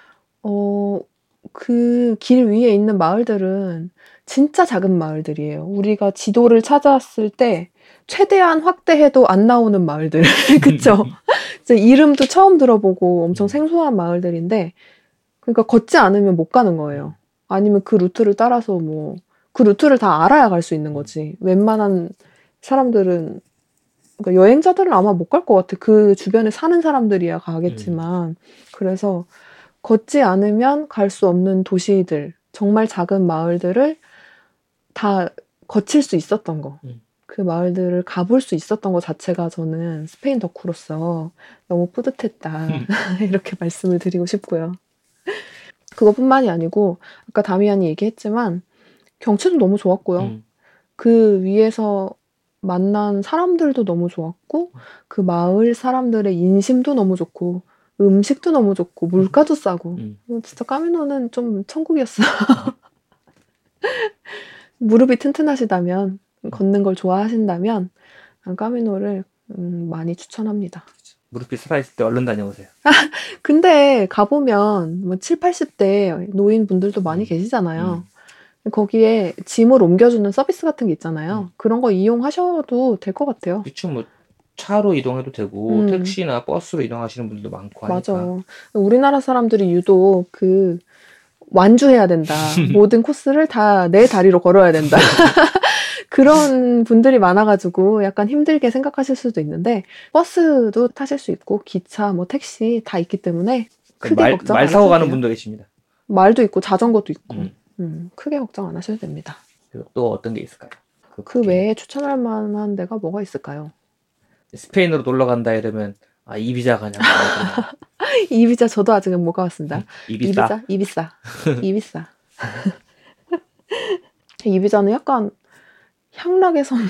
그 길 위에 있는 마을들은 진짜 작은 마을들이에요. 우리가 지도를 찾았을 때 최대한 확대해도 안 나오는 마을들. 그쵸? 이제 이름도 처음 들어보고 엄청 생소한 마을들인데 그러니까 걷지 않으면 못 가는 거예요. 아니면 그 루트를 따라서 그 루트를 다 알아야 갈 수 있는 거지. 웬만한 사람들은 그러니까 여행자들은 아마 못 갈 것 같아. 그 주변에 사는 사람들이야 가겠지만 그래서 걷지 않으면 갈 수 없는 도시들, 정말 작은 마을들을 다 거칠 수 있었던 거. 그 마을들을 가볼 수 있었던 것 자체가 저는 스페인 덕후로서 너무 뿌듯했다. 이렇게 말씀을 드리고 싶고요. 그것뿐만이 아니고 아까 다미안이 얘기했지만 경치도 너무 좋았고요. 그 위에서 만난 사람들도 너무 좋았고 그 마을 사람들의 인심도 너무 좋고 음식도 너무 좋고 물가도 싸고 진짜 까미노는 좀 천국이었어. 무릎이 튼튼하시다면 걷는 걸 좋아하신다면 까미노를 많이 추천합니다. 무릎이 살아있을 때 얼른 다녀오세요. 근데 가보면 뭐 7, 80대 노인분들도 많이 계시잖아요. 거기에 짐을 옮겨주는 서비스 같은 게 있잖아요. 그런 거 이용하셔도 될 것 같아요. 그쵸, 뭐 차로 이동해도 되고 택시나 버스로 이동하시는 분들도 많고 하니까. 맞아. 우리나라 사람들이 유독 완주해야 된다. 모든 코스를 다 내 다리로 걸어야 된다. 그런 분들이 많아가지고 약간 힘들게 생각하실 수도 있는데 버스도 타실 수 있고 기차, 뭐 택시 다 있기 때문에 크게 걱정 안 하셔도 돼요. 말 타고 가는 분도 계십니다. 말도 있고 자전거도 있고 크게 걱정 안 하셔도 됩니다. 그리고 또 어떤 게 있을까요? 그 외에 추천할 만한 데가 뭐가 있을까요? 스페인으로 놀러 간다 이러면 이비자 가냐고. 이비자 저도 아직은 못 가봤습니다. 이비사. 이비자는 약간 향락의 섬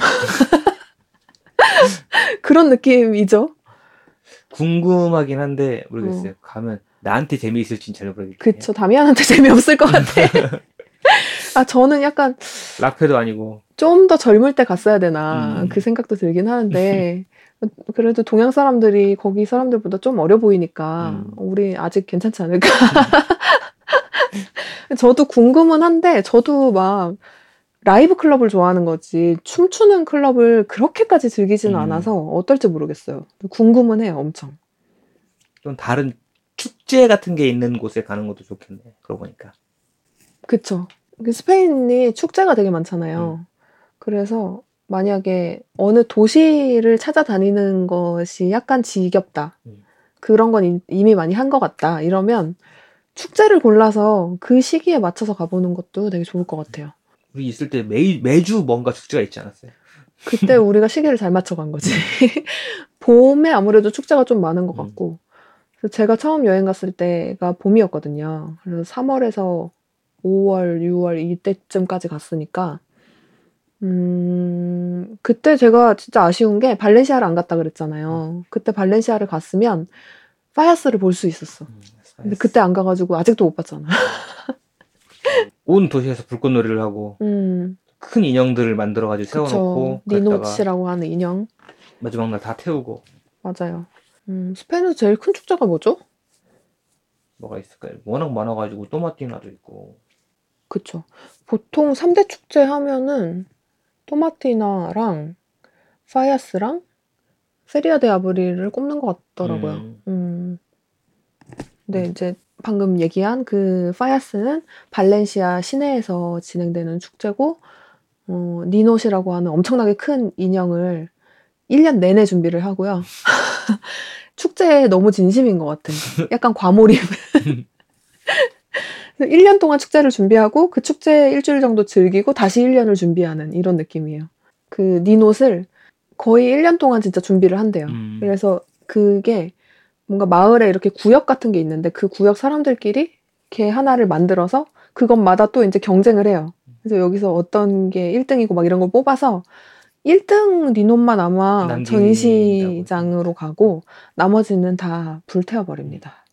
그런 느낌이죠. 궁금하긴 한데 모르겠어요. 가면 나한테 재미있을진 잘 모르겠어요. 그쵸. 다미안한테 재미없을 것 같아. 저는 약간 락페도 아니고 좀 더 젊을 때 갔어야 되나 그 생각도 들긴 하는데 그래도 동양 사람들이 거기 사람들보다 좀 어려 보이니까 우리 아직 괜찮지 않을까. 저도 궁금은 한데 저도 막 라이브 클럽을 좋아하는 거지 춤추는 클럽을 그렇게까지 즐기지는 않아서 어떨지 모르겠어요. 궁금은 해요, 엄청. 좀 다른 축제 같은 게 있는 곳에 가는 것도 좋겠네. 그러고 보니까. 그쵸. 스페인이 축제가 되게 많잖아요. 그래서 만약에 어느 도시를 찾아다니는 것이 약간 지겹다. 그런 건 이미 많이 한 것 같다. 이러면 축제를 골라서 그 시기에 맞춰서 가보는 것도 되게 좋을 것 같아요. 우리 있을 때 매주 뭔가 축제가 있지 않았어요? 그때 우리가 시기를 잘 맞춰간 거지. 봄에 아무래도 축제가 좀 많은 것 같고. 그래서 제가 처음 여행 갔을 때가 봄이었거든요. 그래서 3월에서 5월, 6월 이때쯤까지 갔으니까 그때 제가 진짜 아쉬운 게 발렌시아를 안 갔다 그랬잖아요. 그때 발렌시아를 갔으면 파야스를 볼 수 있었어. 근데 그때 안 가가지고 아직도 못 봤잖아. 온 도시에서 불꽃놀이를 하고 큰 인형들을 만들어가지고 세워놓고 니노치라고 하는 인형. 마지막 날 다 태우고. 맞아요. 스페인에서 제일 큰 축제가 뭐죠? 뭐가 있을까요? 워낙 많아가지고 토마티나도 있고. 그쵸. 보통 3대 축제 하면은 토마티나랑 파야스랑 페리아 데 아브릴을 꼽는 것 같더라고요. 근데 이제 방금 얘기한 그 파야스는 발렌시아 시내에서 진행되는 축제고 니노시라고 하는 엄청나게 큰 인형을 1년 내내 준비를 하고요. 축제에 너무 진심인 것 같아. 약간 과몰입. 1년 동안 축제를 준비하고 그 축제 일주일 정도 즐기고 다시 1년을 준비하는 이런 느낌이에요. 그 니노를 거의 1년 동안 진짜 준비를 한대요. 그래서 그게 뭔가 마을에 이렇게 구역 같은 게 있는데 그 구역 사람들끼리 개 하나를 만들어서 그것마다 또 이제 경쟁을 해요. 그래서 여기서 어떤 게 1등이고 막 이런 걸 뽑아서 1등 니노만 아마 전시장으로 가고 나머지는 다 불태워버립니다.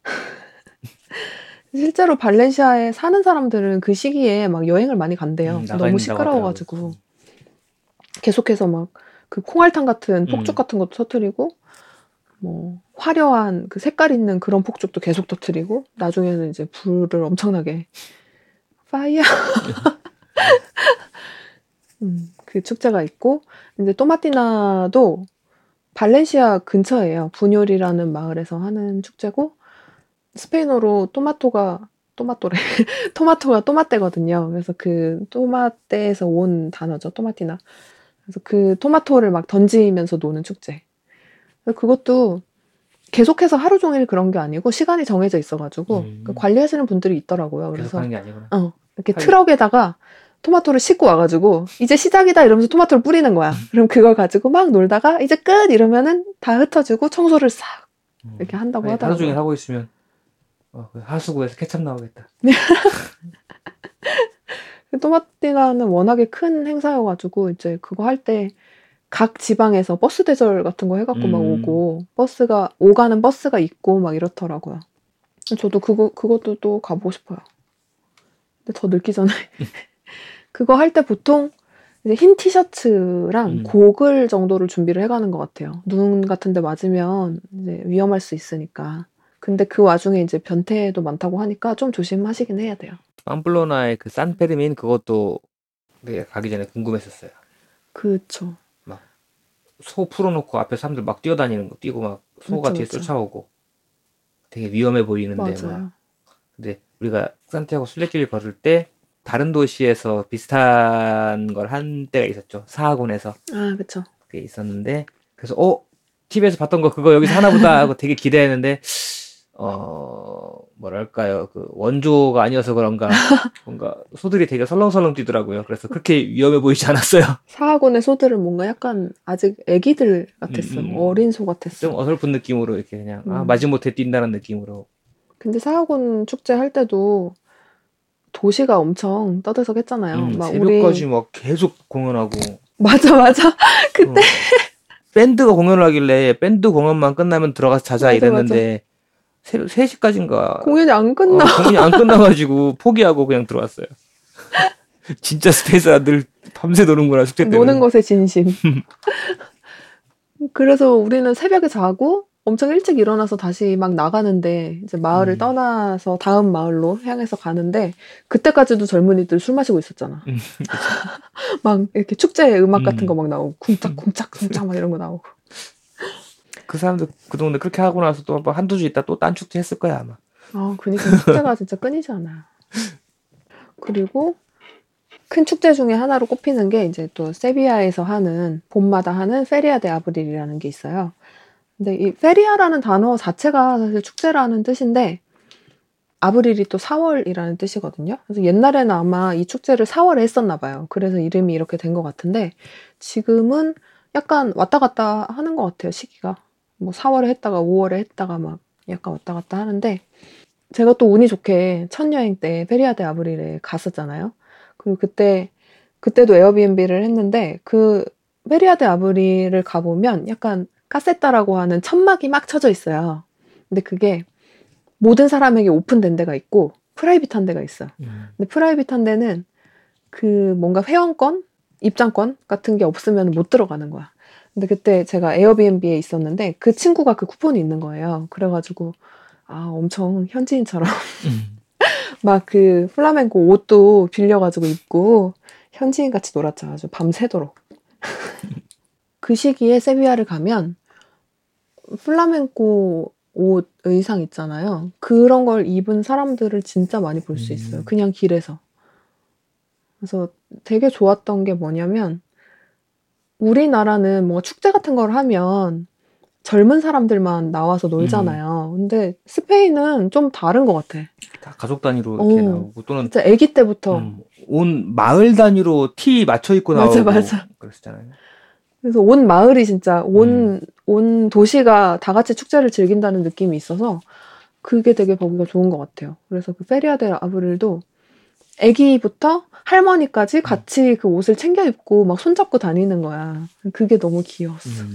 실제로 발렌시아에 사는 사람들은 그 시기에 막 여행을 많이 간대요. 너무 시끄러워가지고. 계속해서 막 그 콩알탕 같은 폭죽 같은 것도 터뜨리고 뭐 화려한 그 색깔 있는 그런 폭죽도 계속 터뜨리고 나중에는 이제 불을 엄청나게 파이어 그 축제가 있고 이제 토마티나도 발렌시아 근처예요. 부뇰이라는 마을에서 하는 축제고 스페인어로 토마토가 토마떼거든요. 그래서 그 토마떼에서 온 단어죠. 토마티나. 그래서 그 토마토를 막 던지면서 노는 축제. 그것도 계속해서 하루 종일 그런 게 아니고 시간이 정해져 있어가지고 관리하시는 분들이 있더라고요. 그래서 하는 게 아니구나. 이렇게 트럭에다가 토마토를 싣고 와가지고 이제 시작이다 이러면서 토마토를 뿌리는 거야. 그럼 그걸 가지고 막 놀다가 이제 끝 이러면은 다 흩어지고 청소를 싹 이렇게 한다고 하더라고요. 하루 종일 하고 있으면 하수구에서 케첩 나오겠다. 토마티나는 워낙에 큰 행사여가지고 이제 그거 할 때 각 지방에서 버스 대절 같은 거 해갖고 막 오고 오가는 버스가 있고 막 이렇더라고요. 저도 그것도 또 가보고 싶어요. 근데 더 늙기 전에 그거 할 때 보통 이제 흰 티셔츠랑 고글 정도를 준비를 해가는 것 같아요. 눈 같은 데 맞으면 이제 위험할 수 있으니까. 근데 그 와중에 이제 변태도 많다고 하니까 좀 조심하시긴 해야 돼요. 팜플로나의 그 산페르민 그것도 가기 전에 궁금했었어요. 그쵸. 막 소 풀어놓고 앞에 사람들 막 뛰어다니는 거 뛰고 막 소가 뒤에 쫓아오고 되게 위험해 보이는데 맞아요. 근데 우리가 산티아고 순례길 걸을 때 다른 도시에서 비슷한 걸 한 때가 있었죠. 사하곤에서. 그쵸. 그게 있었는데 그래서 TV에서 봤던 거 그거 여기서 하나보다 하고 되게 기대했는데 뭐랄까요 그 원조가 아니어서 그런가 뭔가 소들이 되게 설렁설렁 뛰더라고요. 그래서 그렇게 위험해 보이지 않았어요. 사하곤의 소들은 뭔가 약간 아직 애기들 같았어. 어린 소 같았어. 좀 어설픈 느낌으로 이렇게 그냥 마지못해 뛴다는 느낌으로. 근데 사하곤 축제 할 때도 도시가 엄청 떠들썩했잖아요. 막 새벽까지 막 계속 공연하고. 맞아. 그때 밴드가 공연을 하길래 밴드 공연만 끝나면 들어가서 자자 이랬는데 새벽 3시까지인가 공연이 안 끝나. 공연이 안 끝나가지고 포기하고 그냥 들어왔어요. 진짜 스페인 사람들 밤새 노는구나 축제 때. 노는 것에 진심. 그래서 우리는 새벽에 자고 엄청 일찍 일어나서 다시 막 나가는데 이제 마을을 떠나서 다음 마을로 향해서 가는데 그때까지도 젊은이들 술 마시고 있었잖아. 막 이렇게 축제 음악 같은 거 막 나오고 쿵짝쿵짝쿵짝 막 이런 거 나오고. 그 사람들 그 동네 그렇게 하고 나서 또 뭐 한두 주 있다 또 딴 축제 했을 거야 아마. 그니까 축제가 진짜 끊이지 않아. 그리고 큰 축제 중에 하나로 꼽히는 게 이제 또 세비야에서 하는 봄마다 하는 페리아 데 아브릴이라는 게 있어요. 근데 이 페리아라는 단어 자체가 사실 축제라는 뜻인데 아브릴이 또 4월이라는 뜻이거든요. 그래서 옛날에는 아마 이 축제를 4월에 했었나 봐요. 그래서 이름이 이렇게 된 것 같은데 지금은 약간 왔다 갔다 하는 것 같아요. 시기가. 뭐 4월에 했다가 5월에 했다가 막 약간 왔다 갔다 하는데 제가 또 운이 좋게 첫 여행 때 페리아 데 아브릴에 갔었잖아요. 그리고 그때도 에어비앤비를 했는데 그 페리아 데 아브릴을 가보면 약간 카세타라고 하는 천막이 막 쳐져 있어요. 근데 그게 모든 사람에게 오픈된 데가 있고 프라이빗한 데가 있어. 근데 프라이빗한 데는 그 뭔가 회원권, 입장권 같은 게 없으면 못 들어가는 거야. 근데 그때 제가 에어비앤비에 있었는데 그 친구가 그 쿠폰이 있는 거예요. 그래가지고 엄청 현지인처럼 막 그 플라멩코 옷도 빌려가지고 입고 현지인 같이 놀았죠. 아주 밤새도록. 그 시기에 세비야를 가면 플라멩코 옷, 의상 있잖아요. 그런 걸 입은 사람들을 진짜 많이 볼 수 있어요. 그냥 길에서. 그래서 되게 좋았던 게 뭐냐면 우리나라는 뭐 축제 같은 걸 하면 젊은 사람들만 나와서 놀잖아요. 근데 스페인은 좀 다른 것 같아. 다 가족 단위로 이렇게 나오고 또는 진짜 아기 때부터 온 마을 단위로 티 맞춰 입고 나오고 맞아. 그랬잖아요. 그래서 온 마을이 진짜 온 도시가 다 같이 축제를 즐긴다는 느낌이 있어서 그게 되게 보기가 좋은 것 같아요. 그래서 그 페리아 델 아브릴도 아기부터 할머니까지 같이 그 옷을 챙겨 입고 막 손잡고 다니는 거야. 그게 너무 귀여웠어.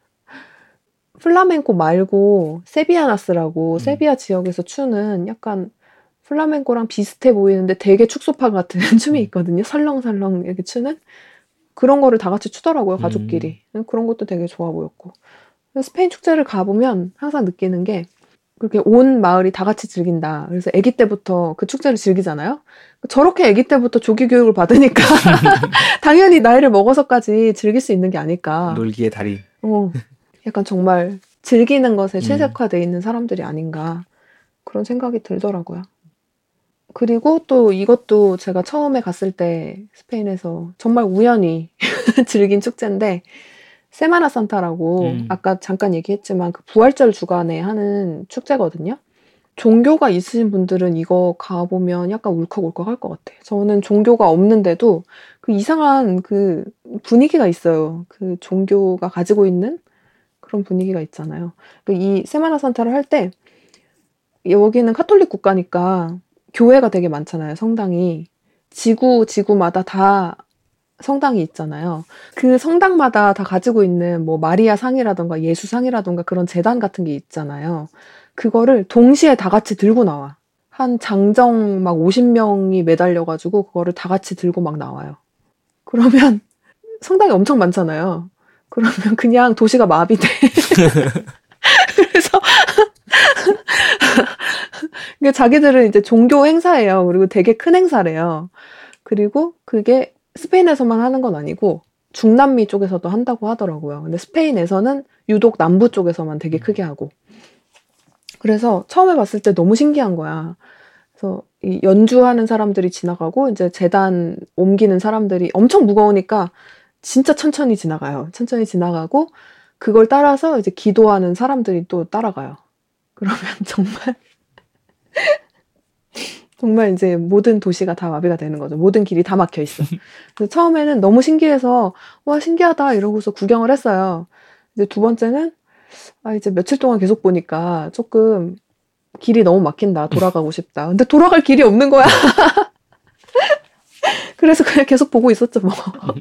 플라멩코 말고 세비야나스라고 세비야 지역에서 추는 약간 플라멩코랑 비슷해 보이는데 되게 축소파 같은 춤이 있거든요. 설렁설렁 이렇게 추는 그런 거를 다 같이 추더라고요. 가족끼리. 그런 것도 되게 좋아 보였고. 스페인 축제를 가보면 항상 느끼는 게 그렇게 온 마을이 다 같이 즐긴다. 그래서 아기 때부터 그 축제를 즐기잖아요. 저렇게 아기 때부터 조기 교육을 받으니까 당연히 나이를 먹어서까지 즐길 수 있는 게 아닐까. 놀기의 달인. 약간 정말 즐기는 것에 최적화되어 있는 사람들이 아닌가. 그런 생각이 들더라고요. 그리고 또 이것도 제가 처음에 갔을 때 스페인에서 정말 우연히 즐긴 축제인데 세마나 산타라고 아까 잠깐 얘기했지만 그 부활절 주간에 하는 축제거든요. 종교가 있으신 분들은 이거 가보면 약간 울컥울컥 할 것 같아. 저는 종교가 없는데도 그 이상한 그 분위기가 있어요. 그 종교가 가지고 있는 그런 분위기가 있잖아요. 이 세마나 산타를 할 때 여기는 카톨릭 국가니까 교회가 되게 많잖아요. 성당이. 지구마다 다 성당이 있잖아요. 그 성당마다 다 가지고 있는 뭐 마리아 상이라던가 예수 상이라던가 그런 제단 같은 게 있잖아요. 그거를 동시에 다 같이 들고 나와. 한 장정 막 50명이 매달려가지고 그거를 다 같이 들고 막 나와요. 그러면 성당이 엄청 많잖아요. 그러면 그냥 도시가 마비돼. 그래서 자기들은 이제 종교 행사예요. 그리고 되게 큰 행사래요. 그리고 그게 스페인에서만 하는 건 아니고 중남미 쪽에서도 한다고 하더라고요. 근데 스페인에서는 유독 남부 쪽에서만 되게 크게 하고. 그래서 처음에 봤을 때 너무 신기한 거야. 그래서 이 연주하는 사람들이 지나가고 이제 제단 옮기는 사람들이 엄청 무거우니까 진짜 천천히 지나가요. 천천히 지나가고 그걸 따라서 이제 기도하는 사람들이 또 따라가요. 그러면 정말 이제 모든 도시가 다 마비가 되는 거죠. 모든 길이 다 막혀 있어. 그래서 처음에는 너무 신기해서 와 신기하다 이러고서 구경을 했어요. 이제 두 번째는 이제 며칠 동안 계속 보니까 조금 길이 너무 막힌다. 돌아가고 싶다. 근데 돌아갈 길이 없는 거야. 그래서 그냥 계속 보고 있었죠 뭐.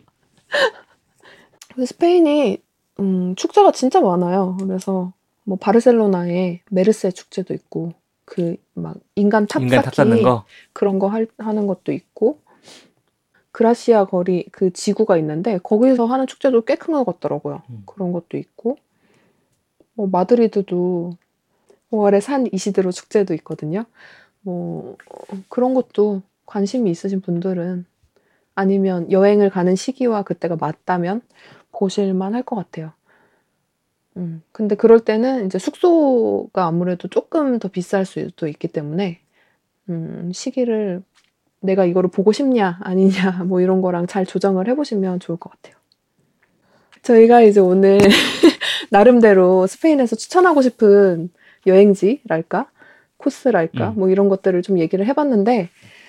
스페인이 축제가 진짜 많아요. 그래서 뭐 바르셀로나에 메르세 축제도 있고 그 막 인간 탑 쌓는 거 그런 거 하는 것도 있고 그라시아 거리 그 지구가 있는데 거기서 하는 축제도 꽤 큰 것 같더라고요. 그런 것도 있고 마드리드도 5월에 산 이시드로 축제도 있거든요. 그런 것도 관심이 있으신 분들은 아니면 여행을 가는 시기와 그때가 맞다면 보실만 할 것 같아요. 근데 그럴 때는 이제 숙소가 아무래도 조금 더 비쌀 수도 있기 때문에 시기를 내가 이거를 보고 싶냐 아니냐 뭐 이런 거랑 잘 조정을 해보시면 좋을 것 같아요. 저희가 이제 오늘 나름대로 스페인에서 추천하고 싶은 여행지랄까 코스랄까 뭐 이런 것들을 좀 얘기를 해봤는데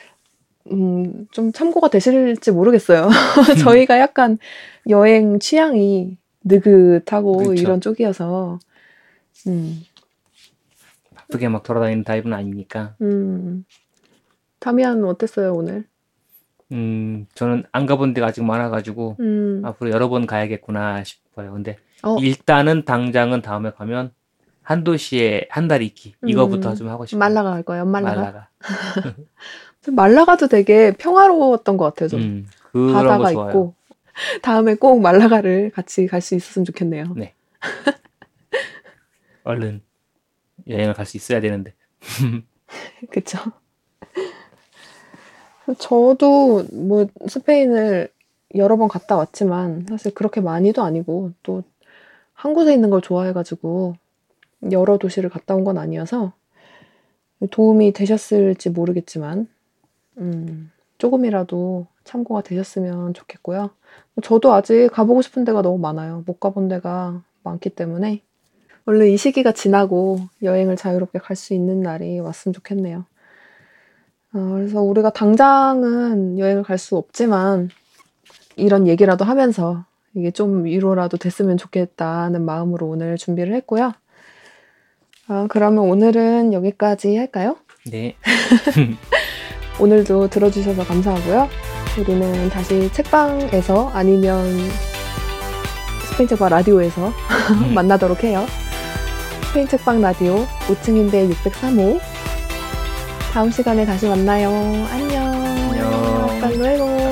좀 참고가 되실지 모르겠어요. 저희가 약간 여행 취향이 느긋하고 그렇죠. 이런 쪽이어서 바쁘게 막 돌아다니는 타입은 아니니까. 다미안은 어땠어요 오늘? 저는 안 가본 데가 아직 많아가지고 앞으로 여러 번 가야겠구나 싶어요. 근데 일단은 당장은 다음에 가면 한 도시에 한 달 있기 이거부터 좀 하고 싶어요. 말라가 갈 거예요. 말라가. 말라가도 되게 평화로웠던 것 같아요. 좀 바다가 있고 다음에 꼭 말라가를 같이 갈 수 있었으면 좋겠네요. 네. 얼른 여행을 갈 수 있어야 되는데. 그쵸. 저도 뭐 스페인을 여러 번 갔다 왔지만 사실 그렇게 많이도 아니고 또 한 곳에 있는 걸 좋아해가지고 여러 도시를 갔다 온 건 아니어서 도움이 되셨을지 모르겠지만 조금이라도 참고가 되셨으면 좋겠고요. 저도 아직 가보고 싶은 데가 너무 많아요. 못 가본 데가 많기 때문에 얼른 이 시기가 지나고 여행을 자유롭게 갈 수 있는 날이 왔으면 좋겠네요. 그래서 우리가 당장은 여행을 갈 수 없지만 이런 얘기라도 하면서 이게 좀 위로라도 됐으면 좋겠다는 마음으로 오늘 준비를 했고요. 그러면 오늘은 여기까지 할까요? 네. 오늘도 들어주셔서 감사하고요. 우리는 다시 책방에서 아니면 스페인 책방 라디오에서 만나도록 해요. 스페인 책방 라디오 5층인데 603호 다음 시간에 다시 만나요. 안녕. 안녕. hasta luego.